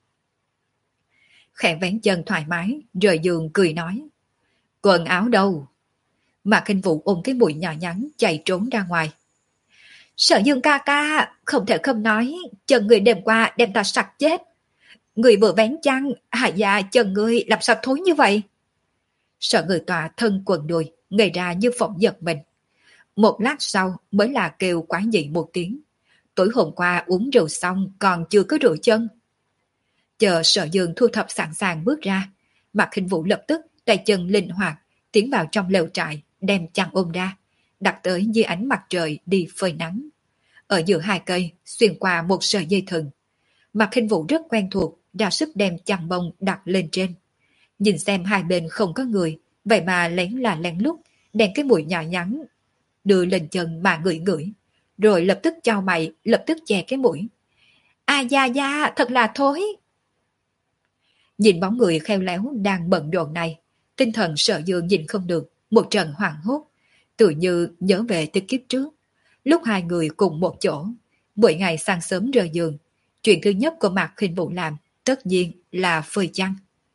Khẽ vén chân thoải mái, rời giường cười nói. Quần áo đâu? Mạc Khinh Vũ ôm cái mũi nhỏ nhắn chạy trốn ra ngoài. Sở Dương ca ca, không thể không nói, chân người đêm qua đem ta sặc chết. Người vừa vén chăn, hại dạ chân người làm sao thối như vậy? Sở Người Tòa thân quần đùi, ngây ra như phỏng giật mình. Một lát sau mới là kêu quá dị một tiếng. Tối hôm qua uống rượu xong còn chưa có rửa chân. Chờ Sở Dương thu thập sẵn sàng bước ra, Mạc Khinh Vũ lập tức tay chân linh hoạt tiến vào trong lều trại, đem chăn ôm ra, đặt tới dưới ánh mặt trời đi phơi nắng. Ở giữa hai cây xuyên qua một sợi dây thừng. Mạc Khinh Vũ rất quen thuộc, ra sức đem chăn bông đặt lên trên. Nhìn xem hai bên không có người, vậy mà lén là lén lút đem cái mũi nhỏ nhắn đưa lên chân mà ngửi ngửi, rồi lập tức chau mày, lập tức che cái mũi. À da da, thật là thối. Nhìn bóng người khéo léo đang bận rộn này, tinh thần Sở Dương nhìn không được, một trận hoảng hốt, tự như nhớ về từ kiếp trước. Lúc hai người cùng một chỗ, mỗi ngày sáng sớm rời giường, chuyện thứ nhất của Mạc Khinh Vũ làm, tất nhiên là phơi chăn.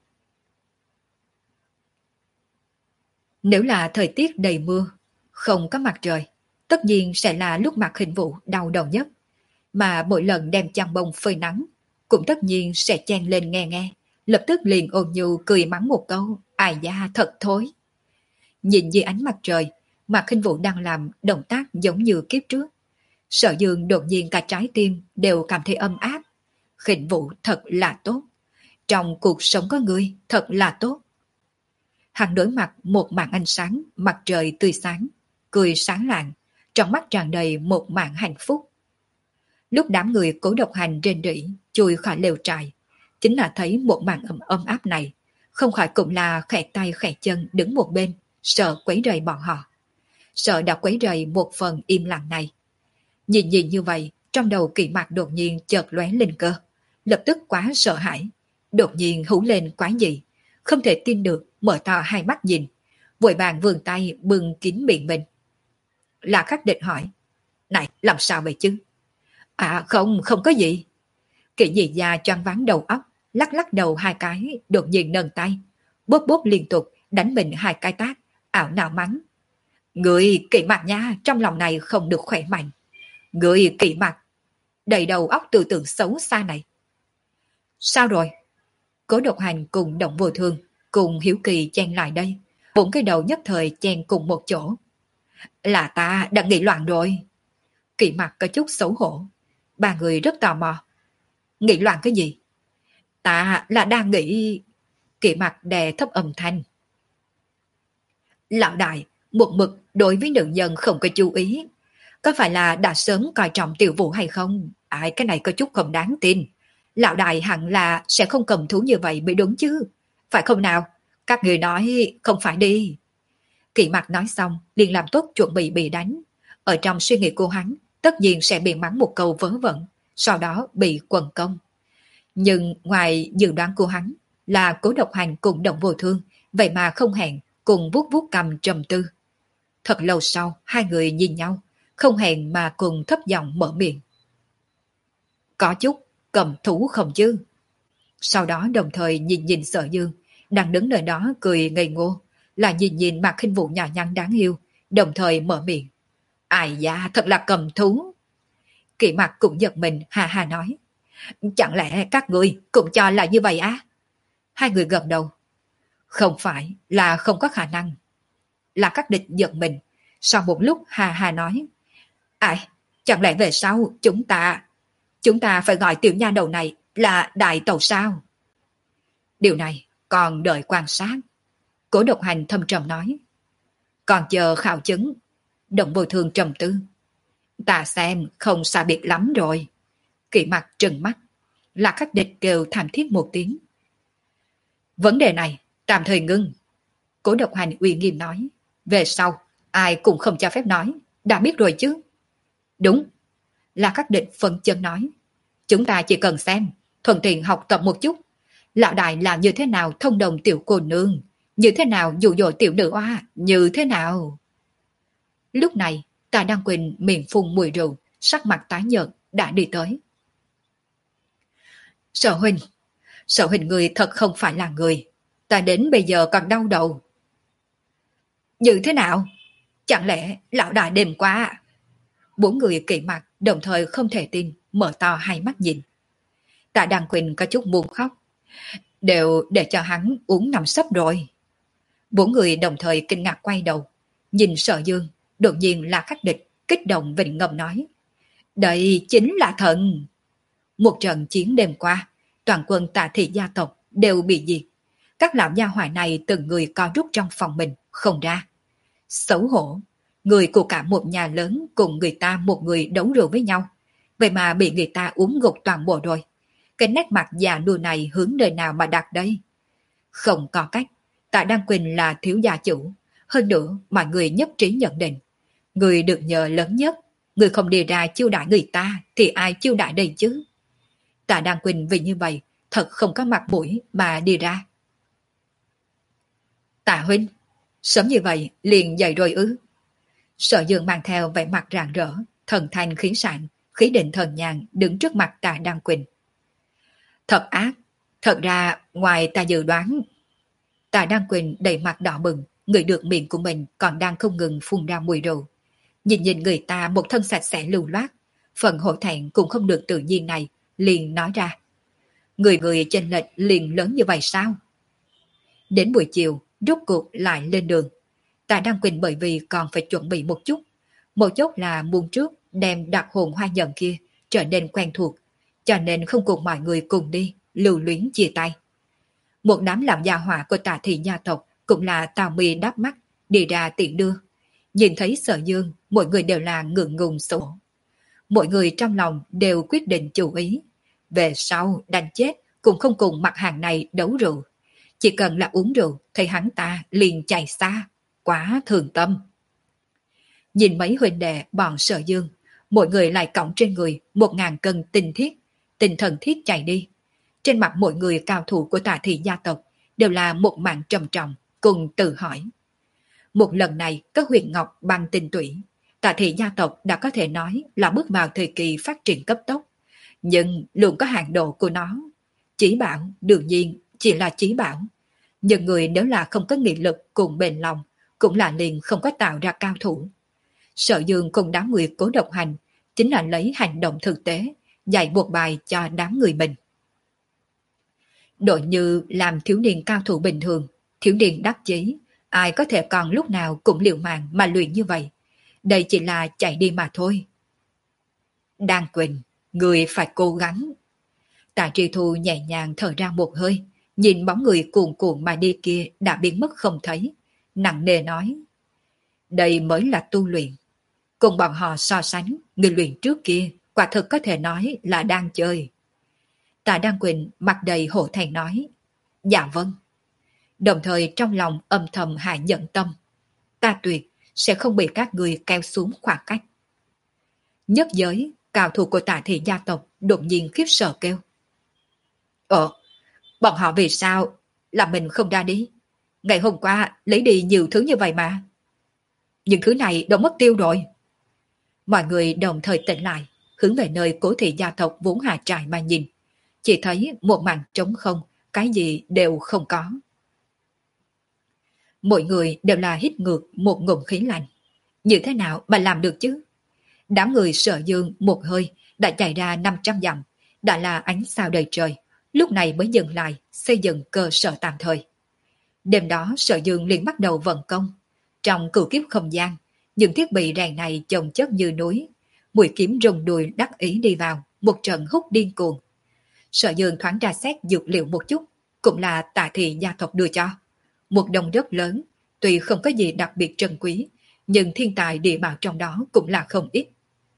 Nếu là thời tiết đầy mưa, không có mặt trời, tất nhiên sẽ là lúc Mạc Khinh Vũ đau đầu nhất. Mà mỗi lần đem chăn bông phơi nắng, cũng tất nhiên sẽ chen lên nghe nghe, lập tức liền ôn nhu cười mắng một câu, ai da thật thối. Nhìn dưới ánh mặt trời, Mạc Khinh Vũ đang làm động tác giống như kiếp trước. Sở Dương đột nhiên cả trái tim đều cảm thấy ấm áp. Khinh Vũ thật là tốt. Trong cuộc sống có người thật là tốt. Hắn đối mặt một màn ánh sáng, mặt trời tươi sáng, cười sáng lạng, trong mắt tràn đầy một màn hạnh phúc. Lúc đám người Cố Độc Hành rên rỉ, chui khỏi lều trại, chính là thấy một màn ấm ấm áp này, không khỏi cũng là khẽ tay khẽ chân đứng một bên, sợ quấy rầy bọn họ. Sợ đã quấy rầy một phần im lặng này. Nhìn nhìn như vậy, trong đầu Kỷ Mạc đột nhiên chợt lóe lên cơ, lập tức quá sợ hãi, đột nhiên hú lên quá dị, không thể tin được, mở to hai mắt nhìn, vội vàng vươn tay bưng kín miệng mình. Là Khắc Địch hỏi, này làm sao vậy chứ? À không, không có gì. Kỷ Dị Gia choáng váng đầu óc, lắc lắc đầu hai cái, đột nhiên nâng tay, bóp bóp liên tục đánh mình hai cái tát, ảo não mắng. Người Kỷ Mạc nha, trong lòng này không được khỏe mạnh. Người Kỷ Mạc, đầy đầu óc tư tưởng xấu xa này. Sao rồi? Cố Độc Hành cùng Động Vô Thương, cùng Hiếu Kỳ chen lại đây, bốn cái đầu nhất thời chen cùng một chỗ. Là ta đã nghĩ loạn rồi. Kỷ Mạc có chút xấu hổ. Ba người rất tò mò. Nghĩ loạn cái gì? Ta là đang nghĩ... Kỷ Mạc đè thấp âm thanh. Lão đại, một mực đối với nữ nhân không có chú ý. Có phải là đã sớm coi trọng Tiểu Vũ hay không? Ai, cái này có chút không đáng tin. Lão đại hẳn là sẽ không cầm thú như vậy mới đúng chứ. Phải không nào? Các người nói không phải đi. Kỷ Mạc nói xong, liền làm tốt chuẩn bị bị đánh. Ở trong suy nghĩ của hắn, tất nhiên sẽ bị mắng một câu vớ vẩn, sau đó bị quần công. Nhưng ngoài dự đoán của hắn là Cố Độc Hành cùng Động Vô Thương, vậy mà không hẹn, cùng vuốt vuốt cầm trầm tư. Thật lâu sau, hai người nhìn nhau, không hẹn mà cùng thấp giọng mở miệng. Có chút cầm thú không chứ? Sau đó đồng thời nhìn nhìn Sở Dương, đang đứng nơi đó cười ngây ngô, là nhìn nhìn Mạc Khinh Vũ nhỏ nhắn đáng yêu, đồng thời mở miệng. Ai da, thật là cầm thú. Kỷ Mạc cũng giật mình, hà hà nói. Chẳng lẽ các người cũng cho là như vậy á? Hai người gật đầu. Không phải là không có khả năng. Là các địch giận mình. Sau một lúc hà hà nói. Ai, chẳng lẽ về sau chúng ta... Chúng ta phải gọi tiểu nha đầu này là đại tẩu sao? Điều này còn đợi quan sát. Cố Độc Hành thâm trầm nói. Còn chờ khảo chứng. Đồng Bồi Thường trầm tư. Ta xem không xa biệt lắm rồi. Kỵ mặt trừng mắt. Là các địch kêu thảm thiết một tiếng. Vấn đề này tạm thời ngưng. Cố Độc Hành uy nghiêm nói. Về sau ai cũng không cho phép nói. Đã biết rồi chứ? Đúng. Là các địch phân chân nói. Chúng ta chỉ cần xem, thuận tiện học tập một chút. Lão đại là như thế nào thông đồng tiểu cô nương, như thế nào dụ dỗ tiểu nữ oa, như thế nào. Lúc này, Tạ Đăng Quỳnh miệng phun mùi rượu, sắc mặt tái nhợt đã đi tới. Sở huynh, sở huynh người thật không phải là người, ta đến bây giờ còn đau đầu. Như thế nào? Chẳng lẽ lão đại đêm qua? Bốn người kỵ mặt đồng thời không thể tin, mở to hai mắt nhìn. Tạ Đăng Quỳnh có chút buồn khóc. Đều để cho hắn uống nằm sấp rồi. Bốn người đồng thời kinh ngạc quay đầu. Nhìn Sở Dương, đột nhiên là khắc địch, kích động vịnh ngầm nói. Đây chính là thần. Một trận chiến đêm qua, toàn quân Tạ thị gia tộc đều bị diệt. Các lão gia hỏa này từng người co rút trong phòng mình, không ra. Xấu hổ, người của cả một nhà lớn cùng người ta một người đấu rượu với nhau. Vậy mà bị người ta uống gục toàn bộ rồi. Cái nét mặt già nua này hướng nơi nào mà đặt đây? Không có cách. Tạ Đăng Quỳnh là thiếu gia chủ. Hơn nữa, mọi người nhất trí nhận định. Người được nhờ lớn nhất. Người không đi ra chiêu đãi người ta, thì ai chiêu đãi đây chứ? Tạ Đăng Quỳnh vì như vậy, thật không có mặt mũi mà đi ra. Tạ huynh, sớm như vậy liền dậy rồi ư? Sở Dương mang theo vẻ mặt rạng rỡ, thần thanh khí sảng, khí định thần nhàn đứng trước mặt Tạ Đăng Quỳnh. Thật ác, thật ra ngoài ta dự đoán. Tạ Đăng Quỳnh đầy mặt đỏ bừng, người được miệng của mình còn đang không ngừng phun ra mùi rượu. Nhìn nhìn người ta một thân sạch sẽ lưu loát, phần hổ thẹn cũng không được tự nhiên này, liền nói ra. Người người chênh lệch liền lớn như vậy sao? Đến buổi chiều, rốt cuộc lại lên đường. Tạ Đăng Quỳnh bởi vì còn phải chuẩn bị một chút. Một chút là muốn trước đem đặc hồn hoa nhận kia trở nên quen thuộc, cho nên không cùng mọi người cùng đi, lưu luyến chia tay. Một đám làm gia hỏa của Tạ thị gia tộc cũng là Tào Mi đáp mắt, đi ra tiện đưa. Nhìn thấy Sở Dương, mọi người đều là ngượng ngùng xấu hổ. Mọi người trong lòng đều quyết định chú ý. Về sau đánh chết cũng không cùng mặt hàng này đấu rượu. Chỉ cần là uống rượu thì hắn ta liền chạy xa, quá thường tâm. Nhìn mấy huynh đệ bọn Sở Dương, mỗi người lại cõng trên người một ngàn cân tinh thiết, tinh thần thiết chạy đi. Trên mặt mỗi người cao thủ của Tạ thị gia tộc đều là một màn trầm trọng, cùng tự hỏi. Một lần này các huyệt ngọc bằng tinh tủy, Tạ thị gia tộc đã có thể nói là bước vào thời kỳ phát triển cấp tốc, nhưng luôn có hạn độ của nó. Chí bảo đương nhiên chỉ là chí bảo, nhưng người nếu là không có nghị lực cùng bền lòng, cũng là liền không có tạo ra cao thủ. Sở Dương cùng đám người Cố Độc Hành chính là lấy hành động thực tế dạy buộc bài cho đám người mình. Đội như làm thiếu niên cao thủ bình thường, thiếu niên đắc chí, ai có thể còn lúc nào cũng liều mạng mà luyện như vậy. Đây chỉ là chạy đi mà thôi. Đan Quỳnh, người phải cố gắng. Tạ Tri Thu nhẹ nhàng thở ra một hơi, nhìn bóng người cuồn cuộn mà đi kia đã biến mất không thấy, nặng nề nói. Đây mới là tu luyện. Cùng bọn họ so sánh, người luyện trước kia quả thực có thể nói là đang chơi. Tạ Đăng Quỳnh mặt đầy hổ thẹn nói. Dạ vâng. Đồng thời trong lòng âm thầm hạ nhận tâm. Ta tuyệt sẽ không bị các người kéo xuống khoảng cách. Nhất giới, cao thủ của Tạ thị gia tộc đột nhiên khiếp sợ kêu. Ờ, bọn họ vì sao là mình không ra đi? Ngày hôm qua lấy đi nhiều thứ như vậy mà. Những thứ này đã mất tiêu rồi. Mọi người đồng thời tỉnh lại, hướng về nơi Cố thị gia tộc vốn hạ trại mà nhìn. Chỉ thấy một màn trống không, cái gì đều không có. Mọi người đều là hít ngược một ngụm khí lạnh. Như thế nào mà làm được chứ? Đám người Sở Dương một hơi đã chạy ra năm trăm dặm, đã là ánh sao đầy trời, lúc này mới dừng lại xây dựng cơ sở tạm thời. Đêm đó Sở Dương liền bắt đầu vận công. Trong cửu kiếp không gian, những thiết bị rèn này chồng chất như núi, mũi kiếm rung đùi đắc ý đi vào, một trận hút điên cuồng. Sở Dương thoáng ra xét dược liệu một chút, cũng là Tạ Thị gia tộc đưa cho. Một đồng đất lớn, tuy không có gì đặc biệt trân quý, nhưng thiên tài địa bảo trong đó cũng là không ít.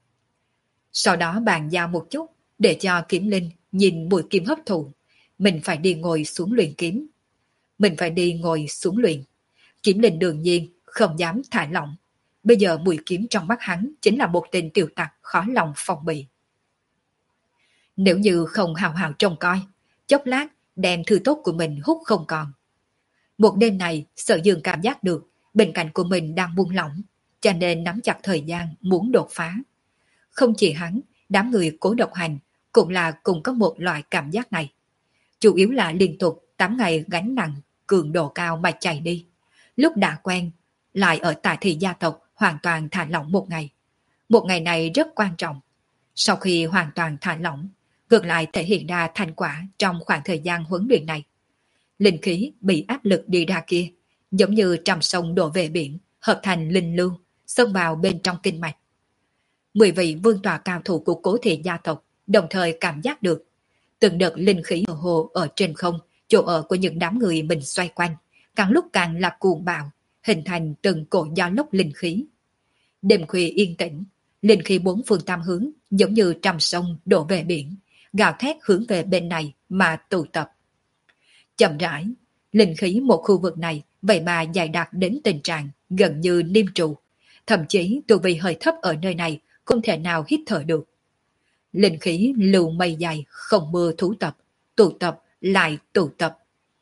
Sau đó bàn giao một chút, để cho Kiếm Linh nhìn mũi kiếm hấp thụ, mình phải đi ngồi xuống luyện kiếm. Mình phải đi ngồi xuống luyện. Kiếm Linh đương nhiên không dám thả lỏng. Bây giờ mũi kiếm trong mắt hắn chính là một tên tiểu tặc khó lòng phòng bị. Nếu như không hào hào trông coi, chốc lát đem thư tốt của mình hút không còn. Một đêm này, Sở Dương cảm giác được bên cạnh của mình đang buông lỏng, cho nên nắm chặt thời gian muốn đột phá. Không chỉ hắn, đám người Cố Độc Hành cũng là cùng có một loại cảm giác này. Chủ yếu là liên tục tám ngày gánh nặng cường độ cao mà chạy đi. Lúc đã quen, lại ở Tạ Thị gia tộc hoàn toàn thả lỏng một ngày. Một ngày này rất quan trọng. Sau khi hoàn toàn thả lỏng, ngược lại thể hiện ra thành quả trong khoảng thời gian huấn luyện này. Linh khí bị áp lực đi ra kia, giống như trăm sông đổ về biển, hợp thành linh lưu, xông vào bên trong kinh mạch. Mười vị vương tọa cao thủ của Cố Thị gia tộc đồng thời cảm giác được từng đợt linh khí hồ hồ ở trên không, chỗ ở của những đám người mình xoay quanh, càng lúc càng là cuồng bạo, hình thành từng cổ gió lốc linh khí. Đêm khuya yên tĩnh, linh khí bốn phương tám hướng giống như trăm sông đổ về biển, gào thét hướng về bên này mà tụ tập. Chậm rãi, linh khí một khu vực này vậy mà dày đặc đến tình trạng gần như niêm trụ, thậm chí tu vi hơi thấp ở nơi này không thể nào hít thở được. Linh khí lưu mây dài không mưa thú tập, tụ tập lại tụ tập.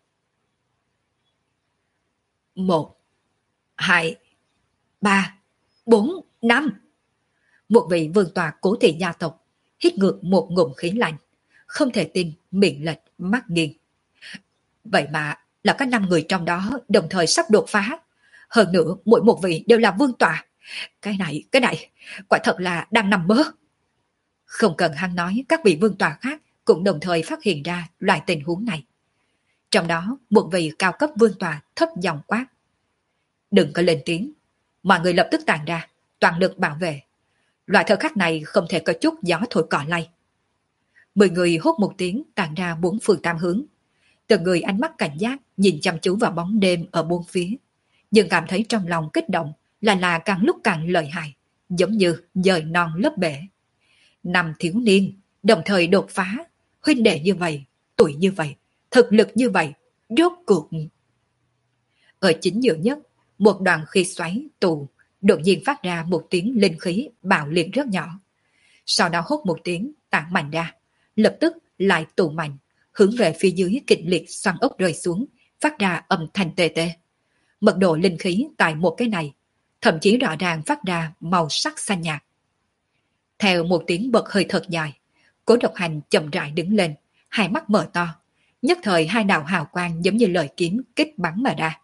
Một, hai, ba, bốn, năm. Một vị vương tọa Cố Thị gia tộc hít ngược một ngụm khí lạnh, không thể tin, miệng lệch, mắt nghiêng. Vậy mà là các năm người trong đó đồng thời sắp đột phá. Hơn nữa mỗi một vị đều là vương tọa. Cái này, cái này, quả thật là đang nằm mơ. Không cần hắn nói, các vị vương tọa khác cũng đồng thời phát hiện ra loại tình huống này. Trong đó, một vị cao cấp vương tọa thấp giọng quát. Đừng có lên tiếng, mọi người lập tức tàn ra, toàn lực bảo vệ. Loại thời khắc này không thể có chút gió thổi cỏ lay. Mười người hốt một tiếng tàn ra bốn phương tám hướng. Từng người ánh mắt cảnh giác nhìn chăm chú vào bóng đêm ở bốn phía, nhưng cảm thấy trong lòng kích động là là càng lúc càng lợi hại, giống như dời non lấp bể. Năm thiếu niên đồng thời đột phá, huynh đệ như vậy, tuổi như vậy, thực lực như vậy, rốt cuộc. Ở chính giữa nhất, một đoàn khí xoáy tù đột nhiên phát ra một tiếng linh khí bạo liệt rất nhỏ. Sau đó hốt một tiếng tản mạnh ra, lập tức lại tụ mạnh, hướng về phía dưới kịch liệt xoắn ốc rơi xuống, phát ra âm thanh tê tê. Mật độ linh khí tại một cái này, thậm chí rõ ràng phát ra màu sắc xanh nhạt. Theo một tiếng bật hơi thật dài, Cố Độc Hành chậm rãi đứng lên, hai mắt mở to, nhất thời hai đạo hào quang giống như lời kiếm kích bắn mà ra.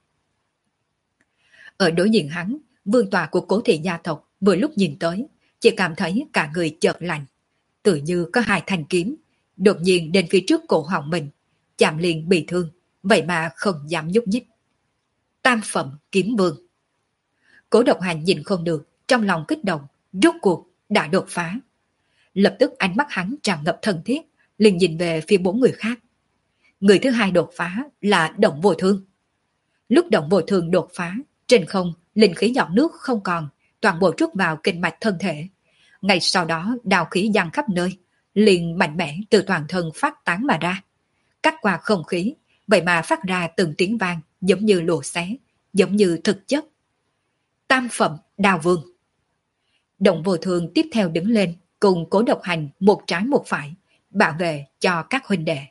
Ở đối diện hắn, vương tọa của Cố Thị gia tộc vừa lúc nhìn tới, chỉ cảm thấy cả người chợt lạnh, tự như có hai thanh kiếm đột nhiên đến phía trước cổ họng mình, chạm liền bị thương, vậy mà không dám nhúc nhích. Tam phẩm kiếm vương. Cố Độc Hành nhìn không được, trong lòng kích động, rốt cuộc đã đột phá. Lập tức ánh mắt hắn tràn ngập thân thiết, liền nhìn về phía bốn người khác. Người thứ hai đột phá là Động Vô Thương. Lúc Động Vô Thương đột phá, trên không linh khí giọt nước không còn, toàn bộ trút vào kinh mạch thân thể. Ngay sau đó đào khí giăng khắp nơi, liền mạnh mẽ từ toàn thân phát tán mà ra. Cắt qua không khí, vậy mà phát ra từng tiếng vang giống như lụa xé, giống như thực chất. Tam phẩm Đao Vương. Động Vô Thương tiếp theo đứng lên, cùng Cố Độc Hành một trái một phải, bảo vệ cho các huynh đệ.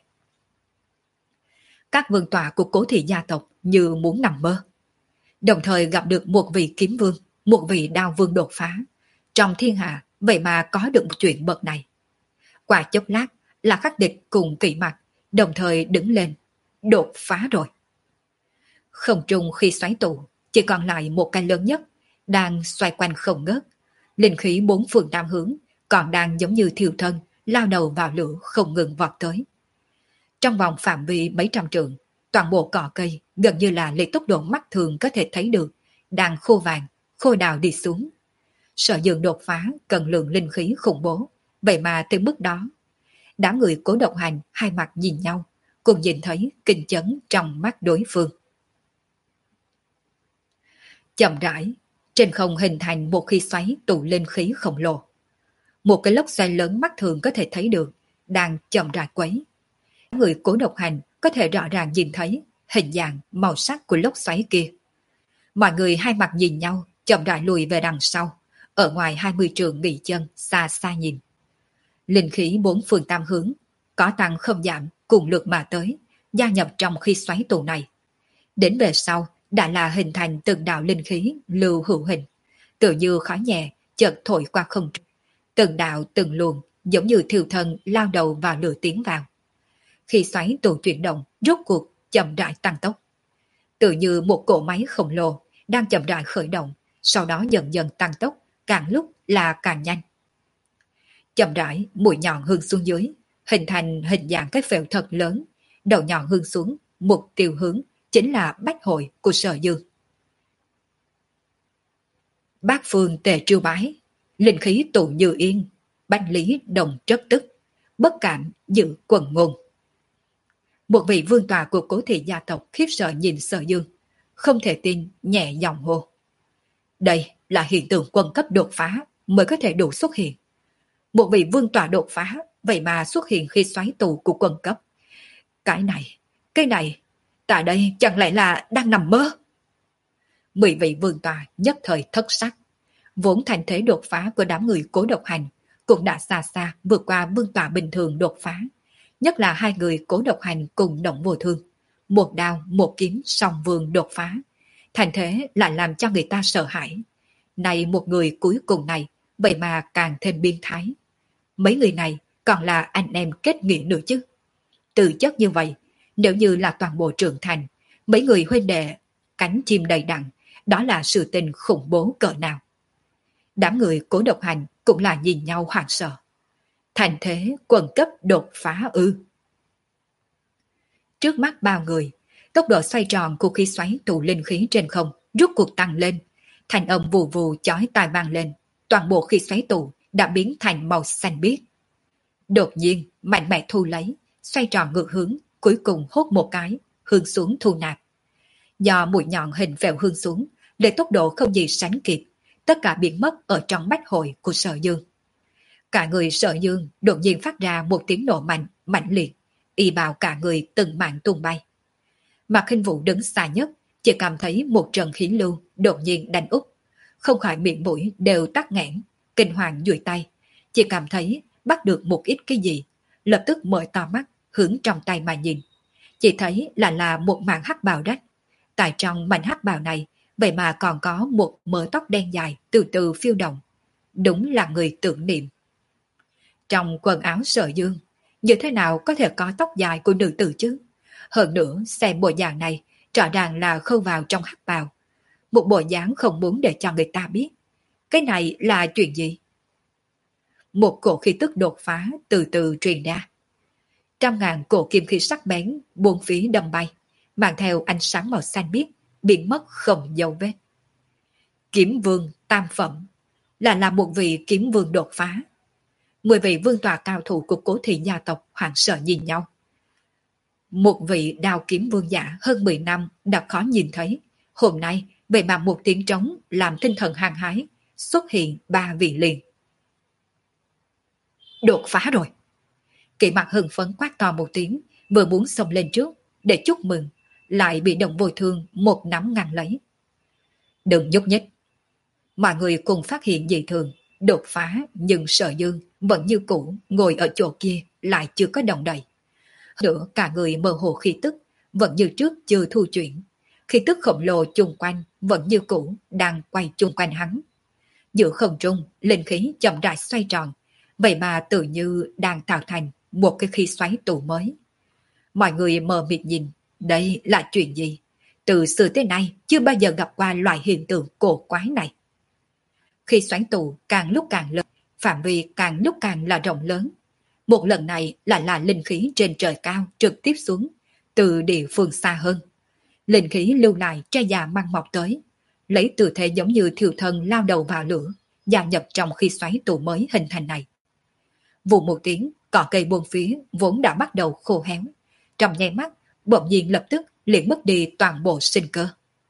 Các vương tọa của Cố Thị gia tộc như muốn nằm mơ. Đồng thời gặp được một vị kiếm vương, một vị đao vương đột phá. Trong thiên hạ, vậy mà có được một chuyện bậc này. Qua chốc lát là khắc địch cùng kỵ mặt, đồng thời đứng lên, đột phá rồi. Không trung khi xoáy tụ, chỉ còn lại một cái lớn nhất, đang xoay quanh không ngớt. Linh khí bốn phương tám hướng, còn đang giống như thiêu thân, lao đầu vào lửa không ngừng vọt tới. Trong vòng phạm vi mấy trăm trượng, toàn bộ cỏ cây gần như là lấy tốc độ mắt thường có thể thấy được, đang khô vàng, khô đào đi xuống. Sở Dương đột phá cần lượng linh khí khủng bố, vậy mà tới mức đó. Đám người Cố Độc Hành hai mặt nhìn nhau, cùng nhìn thấy kinh chấn trong mắt đối phương. Chậm rãi, trên không hình thành một khí xoáy tụ linh khí khổng lồ. Một cái lốc xoáy lớn mắt thường có thể thấy được, đang chậm rãi quấy. Người Cố Độc Hành có thể rõ ràng nhìn thấy hình dạng màu sắc của lốc xoáy kia. Mọi người hai mặt nhìn nhau, chậm rãi lùi về đằng sau, ở ngoài hai mươi trượng nghỉ chân, xa xa nhìn. Linh khí bốn phương tám hướng, có tăng không giảm, cùng lượt mà tới, gia nhập trong khí xoáy tụ này. Đến về sau, đã là hình thành từng đạo linh khí lưu hữu hình, tự như khói nhẹ, chợt thổi qua không trung. Từng đạo từng luồng, giống như thiêu thân lao đầu vào lửa tiến vào. Khi xoáy tụ chuyển động, rốt cuộc chậm rãi tăng tốc. Tự như một cỗ máy khổng lồ đang chậm rãi khởi động, sau đó dần dần tăng tốc, càng lúc là càng nhanh. Chậm rãi, mũi nhọn hướng xuống dưới, hình thành hình dạng cái phễu thật lớn, đầu nhọn hướng xuống, mục tiêu hướng chính là bách hội của Sở Dương. Bát phương tề triêu bái, linh khí tụ như yên, bách lý đồng trất tức, bất cảm giữ quần ngôn. Một vị vương tọa của Cố thị gia tộc khiếp sợ nhìn Sở Dương, không thể tin, nhẹ giọng hô. Đây là hiện tượng quân cấp đột phá mới có thể đủ xuất hiện. Một vị vương tọa đột phá, vậy mà xuất hiện khi xoáy tù của quân cấp. Cái này, cái này, tại đây chẳng lẽ là đang nằm mơ? Mười vị vương tọa nhất thời thất sắc. Vốn thành thế đột phá của đám người Cố Độc Hành cũng đã xa xa vượt qua vương tọa bình thường đột phá. Nhất là hai người Cố Độc Hành cùng Động Vô Thương. Một đao, một kiếm song vương đột phá. Thành thế lại làm cho người ta sợ hãi. Này một người cuối cùng này, vậy mà càng thêm biên thái. Mấy người này còn là anh em kết nghĩa nữa chứ. Từ chất như vậy, nếu như là toàn bộ trưởng thành, mấy người huynh đệ cánh chim đầy đặn, đó là sự tình khủng bố cỡ nào. Đám người Cố Độc Hành cũng là nhìn nhau hoảng sợ. Thành thế quần cấp đột phá ư. Trước mắt bao người, tốc độ xoay tròn của khí xoáy tụ linh khí trên không rút cuộc tăng lên. Thành âm vù vù chói tai vang lên, toàn bộ khí xoáy tụ đã biến thành màu xanh biếc. Đột nhiên, mạnh mẽ thu lấy, xoay tròn ngược hướng, cuối cùng hốt một cái, hướng xuống thu nạp. Do mũi nhọn hình vẹo hướng xuống, để tốc độ không gì sánh kịp, tất cả biến mất ở trong bách hội của Sở Dương. Cả người Sở Dương đột nhiên phát ra một tiếng nổ mạnh, mạnh liệt, y bào cả người từng mảng tung bay. Mạc Khinh Vũ đứng xa nhất, chỉ cảm thấy một trận khí lưu đột nhiên đánh úp, không khỏi miệng mũi đều tắc nghẽn, kinh hoàng duỗi tay, chỉ cảm thấy bắt được một ít cái gì, lập tức mở to mắt hướng trong tay mà nhìn, chỉ thấy là là một mảng hắc bào rách. Tại trong mảnh hắc bào này, vậy mà còn có một mớ tóc đen dài từ từ phiêu động, đúng là người tưởng niệm. Trong quần áo Sở Dương, như thế nào có thể có tóc dài của nữ tử chứ? Hơn nữa xem bộ dạng này, rõ ràng là khâu vào trong hắc bào, một bộ dáng không muốn để cho người ta biết. Cái này là chuyện gì? Một cổ khí tức đột phá từ từ truyền ra. Trăm ngàn cổ kim khí sắc bén buông phí đâm bay, mang theo ánh sáng màu xanh biếc, biến mất không dấu vết. Kiếm vương tam phẩm, là là một vị kiếm vương đột phá. Mười vị vương tọa cao thủ của Cố thị gia tộc hoảng sợ nhìn nhau. Một vị đao kiếm vương giả hơn mười năm đã khó nhìn thấy, hôm nay vậy mà một tiếng trống làm tinh thần hăng hái, xuất hiện ba vị liền. Đột phá rồi. Kỵ mặt hưng phấn quát to một tiếng, vừa muốn xông lên trước để chúc mừng, lại bị Động Vô Thương một nắm ngăn lấy. Đừng nhúc nhích. Mọi người cùng phát hiện dị thường, đột phá, nhưng Sở Dương vẫn như cũ ngồi ở chỗ kia, lại chưa có động đậy. Nữa cả người mơ hồ khí tức, vẫn như trước chưa thu chuyển. Khí tức khổng lồ chung quanh vẫn như cũ đang quay chung quanh hắn. Giữa không trung, linh khí chậm rãi xoay tròn, vậy mà tự như đang tạo thành một cái khí xoáy tụ mới. Mọi người mờ mịt nhìn, đây là chuyện gì? Từ xưa tới nay chưa bao giờ gặp qua loại hiện tượng cổ quái này. Khi xoáy tụ càng lúc càng lớn, phạm vi càng lúc càng là rộng lớn. Một lần này lại là linh khí trên trời cao trực tiếp xuống, từ địa phương xa hơn. Linh khí lưu lại che già mang mọc tới, lấy tư thế giống như thiêu thân lao đầu vào lửa, gia nhập trong khi xoáy tụ mới hình thành này. Vụ một tiếng, cỏ cây buông phía vốn đã bắt đầu khô héo. Trong nháy mắt, bỗng nhiên lập tức liền mất đi toàn bộ sinh cơ.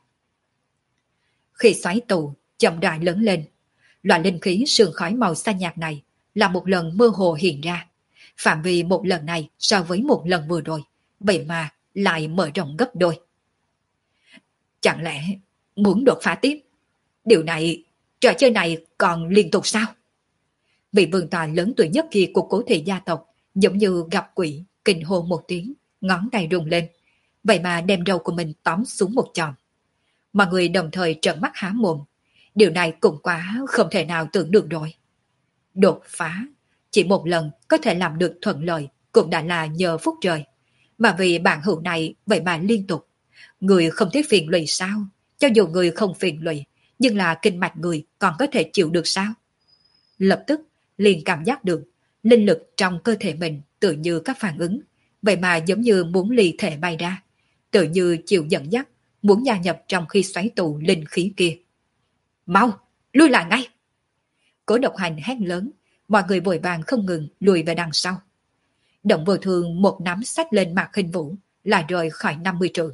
Khi xoáy tụ chậm rãi lớn lên, loại linh khí sương khói màu xanh nhạt này là một lần mơ hồ hiện ra. Phạm vi một lần này so với một lần vừa rồi, vậy mà lại mở rộng gấp đôi. Chẳng lẽ muốn đột phá tiếp? Điều này, trò chơi này còn liên tục sao? Vị vương tòa lớn tuổi nhất kia của Cố Thị gia tộc giống như gặp quỷ, kinh hô một tiếng, ngón tay rung lên, vậy mà đem râu của mình tóm xuống một chòm. Mọi người đồng thời trợn mắt há mồm, điều này cũng quá không thể nào tưởng được rồi. Đột phá, chỉ một lần có thể làm được thuận lợi cũng đã là nhờ phúc trời, mà vì bản hữu này vậy mà liên tục. Người không thấy phiền lụy sao? Cho dù người không phiền lụy, nhưng là kinh mạch người còn có thể chịu được sao? Lập tức liền cảm giác được linh lực trong cơ thể mình tự như các phản ứng, vậy mà giống như muốn ly thể bay ra, tự như chịu dẫn dắt, muốn gia nhập trong khi xoáy tụ linh khí kia. Mau, lui lại ngay! Cố Độc Hành hét lớn, mọi người vội vàng không ngừng lùi về đằng sau. Động Vô Thường một nắm sách lên Mạc Khinh Vũ, lại rời khỏi năm mươi trượng.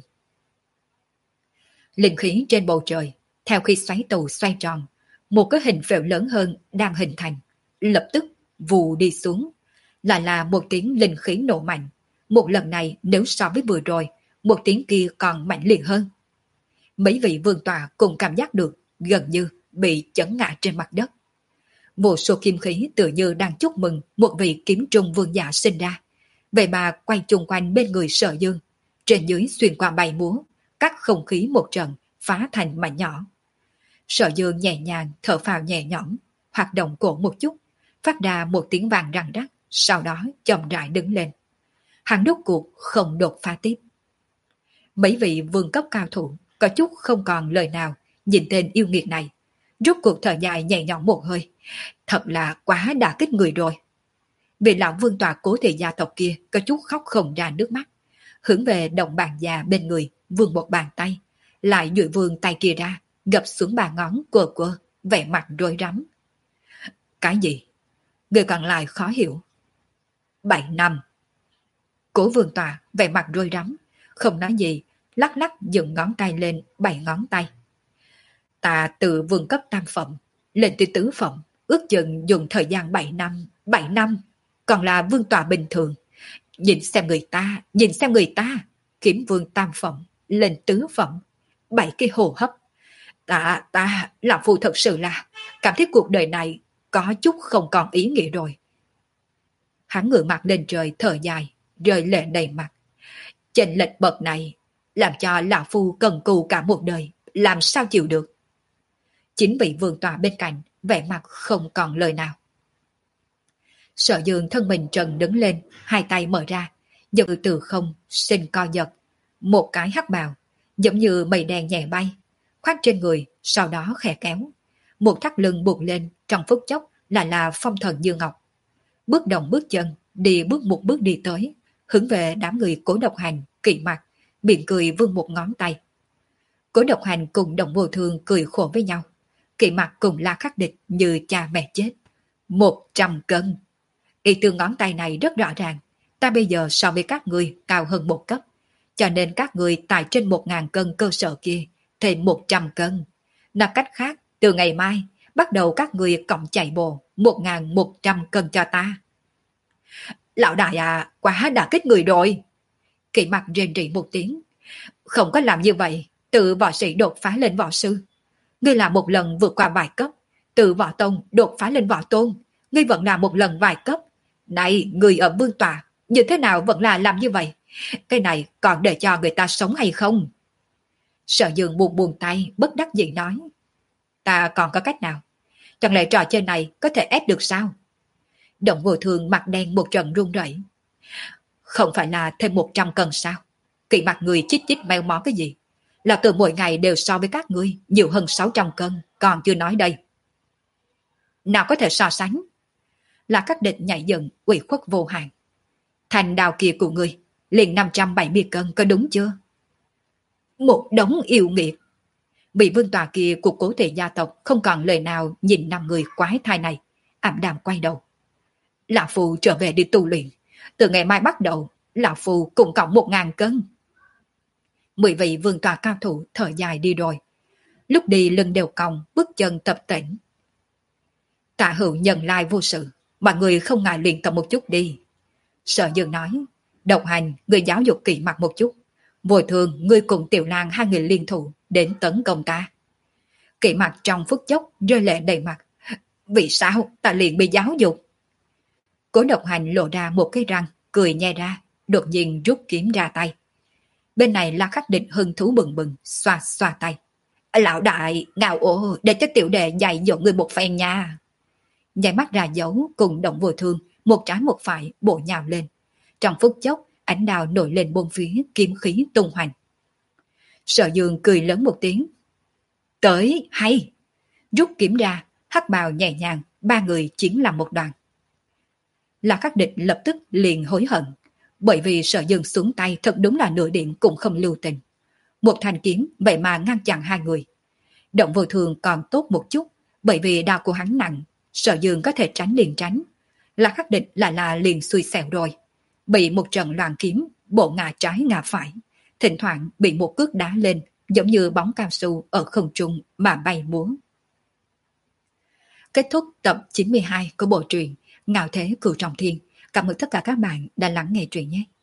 Linh khí trên bầu trời, theo khi xoáy tụ xoay tròn, một cái hình phễu lớn hơn đang hình thành, lập tức vù đi xuống. Lại là một tiếng linh khí nổ mạnh. Một lần này nếu so với vừa rồi, một tiếng kia còn mạnh liệt hơn. Mấy vị vương tọa cùng cảm giác được gần như bị chấn ngã trên mặt đất. Vô số kim khí tự như đang chúc mừng một vị kiếm trung vương giả sinh ra. Vậy mà quay chung quanh bên người Sở Dương, trên dưới xuyên qua bay múa, cắt không khí một trận, phá thành mảnh nhỏ. Sở Dương nhẹ nhàng thở phào nhẹ nhõm, hoạt động cổ một chút, phát ra một tiếng vàng răng rắc, sau đó chậm rãi đứng lên. Hắn đốt cuộc không đột phá tiếp. Mấy vị vương cấp cao thủ có chút không còn lời nào nhìn tên yêu nghiệt này, rốt cuộc thở dài nhẹ nhõm một hơi, thật là quá đả kích người rồi. Vị lão vương tọa Cố Thị gia tộc kia có chút khóc không ra nước mắt, hướng về động bàn già bên người vươn một bàn tay, lại duỗi vươn tay kia ra, gập xuống ba ngón quơ quơ, vẻ mặt rối rắm. Cái gì? Người còn lại khó hiểu. Bảy năm. Cố vương tọa vẻ mặt rối rắm, không nói gì, lắc lắc dựng ngón tay lên bảy ngón tay. Ta từ vương cấp tam phẩm lên tới tứ phẩm, ước chừng dùng thời gian bảy năm, bảy năm, còn là vương tọa bình thường. Nhìn xem người ta, nhìn xem người ta, kiếm vương tam phẩm lên tứ phẩm, bảy cái hô hấp. Ta, ta, lão phu thật sự là cảm thấy cuộc đời này có chút không còn ý nghĩa rồi. Hắn ngửa mặt lên trời thở dài, rơi lệ đầy mặt. Chênh lệch bậc này làm cho lão phu cần cù cả một đời, làm sao chịu được. Chính vị vương tọa bên cạnh vẻ mặt không còn lời nào. Sở Dương thân mình trần đứng lên, hai tay mở ra, như từ không sinh co giật, một cái hắc bào giống như mây đen nhẹ bay, khoác trên người, sau đó khẽ kéo, một thắt lưng buộc lên, trong phút chốc là là phong thần như ngọc. Bước động bước chân, đi bước một bước đi tới, hướng về đám người Cố Độc Hành, Kỵ Mặc, miệng cười vươn một ngón tay. Cố Độc Hành cùng Động Vô Thường cười khổ với nhau, Kỵ Mặc cùng La Khắc Địch như cha mẹ chết. Một trăm cân. Ý từ ngón tay này rất rõ ràng, ta bây giờ so với các người cao hơn một cấp, cho nên các người tại trên một ngàn cân cơ sở kia thêm một trăm cân. Nói cách khác, từ ngày mai bắt đầu các người cộng chạy bộ một ngàn một trăm cân cho ta. Lão đại à, quá đã kích người rồi. Kỵ Mặc rên rỉ một tiếng. Không có làm như vậy, từ võ sĩ đột phá lên võ sư. Ngươi làm một lần vượt qua vài cấp, từ võ tông đột phá lên võ tôn, ngươi vẫn làm một lần vài cấp. Này, người ở vương tòa, như thế nào vẫn là làm như vậy? Cái này còn để cho người ta sống hay không? Sở Dương buồn buồn tay, bất đắc dĩ nói. Ta còn có cách nào? Chẳng lẽ trò chơi này có thể ép được sao? Động Vô Thường mặt đen một trận run rẩy. Không phải là thêm một trăm cân sao? Kỵ Mặc người chích chích meo mó cái gì? Là từ mỗi ngày đều so với các ngươi nhiều hơn sáu trăm cân, còn chưa nói đây. Nào có thể so sánh? là các địch nhảy dựng, ủy khuất vô hạn. Thành đào kia của ngươi, liền năm trăm bảy mươi cân có đúng chưa? Một đống yêu nghiệt. Vị vương tòa kia của cố thị gia tộc không còn lời nào nhìn năm người quái thai này, ảm đạm quay đầu. Lão Phu trở về đi tu luyện, từ ngày mai bắt đầu, Lão Phu cũng cộng một ngàn cân. Mười vị vương tòa cao thủ thở dài đi rồi. Lúc đi lưng đều còng, bước chân tập tễnh. Tạ Hữu nhận lai vô sự, mọi người không ngại luyện tập một chút đi. Sở Dương nói, Độc Hành, người giáo dục kỹ mặt một chút. Vội thường, ngươi cùng Tiểu Lang hai người liên thủ đến tấn công ta. Kỹ mặt trong phút chốc rơi lệ đầy mặt. Vì sao ta liền bị giáo dục? Cố Độc Hành lộ ra một cái răng, cười nhẹ ra, đột nhiên rút kiếm ra tay. Bên này là Khắc Địch hưng thú bừng bừng, xoa xoa tay. Lão đại, ngạo ồ, để cho tiểu đệ dạy dỗ người một phen nha. Nhảy mắt ra dấu cùng Động Vô Thương, một trái một phải bổ nhào lên. Trong phút chốc, ánh đào nổi lên bốn phía, kiếm khí tung hoành. Sở Dương cười lớn một tiếng. Tới, hay! Rút kiếm ra, hắc bào nhẹ nhàng, ba người chiến làm một đoàn. Là Khắc Địch lập tức liền hối hận, bởi vì Sở Dương xuống tay thật đúng là nửa điểm cũng không lưu tình. Một thanh kiếm vậy mà ngăn chặn hai người. Động Vô Thương còn tốt một chút, bởi vì đao của hắn nặng, Sở Dương có thể tránh liền tránh. Là Khắc Địch lại là liền xui xẻo rồi, bị một trận loạn kiếm, bộ ngả trái ngả phải, thỉnh thoảng bị một cước đá lên, giống như bóng cao su ở không trung mà bay múa. Kết thúc tập chín mươi hai của bộ truyện Ngạo Thế Cửu Trọng Thiên. Cảm ơn tất cả các bạn đã lắng nghe truyện nhé.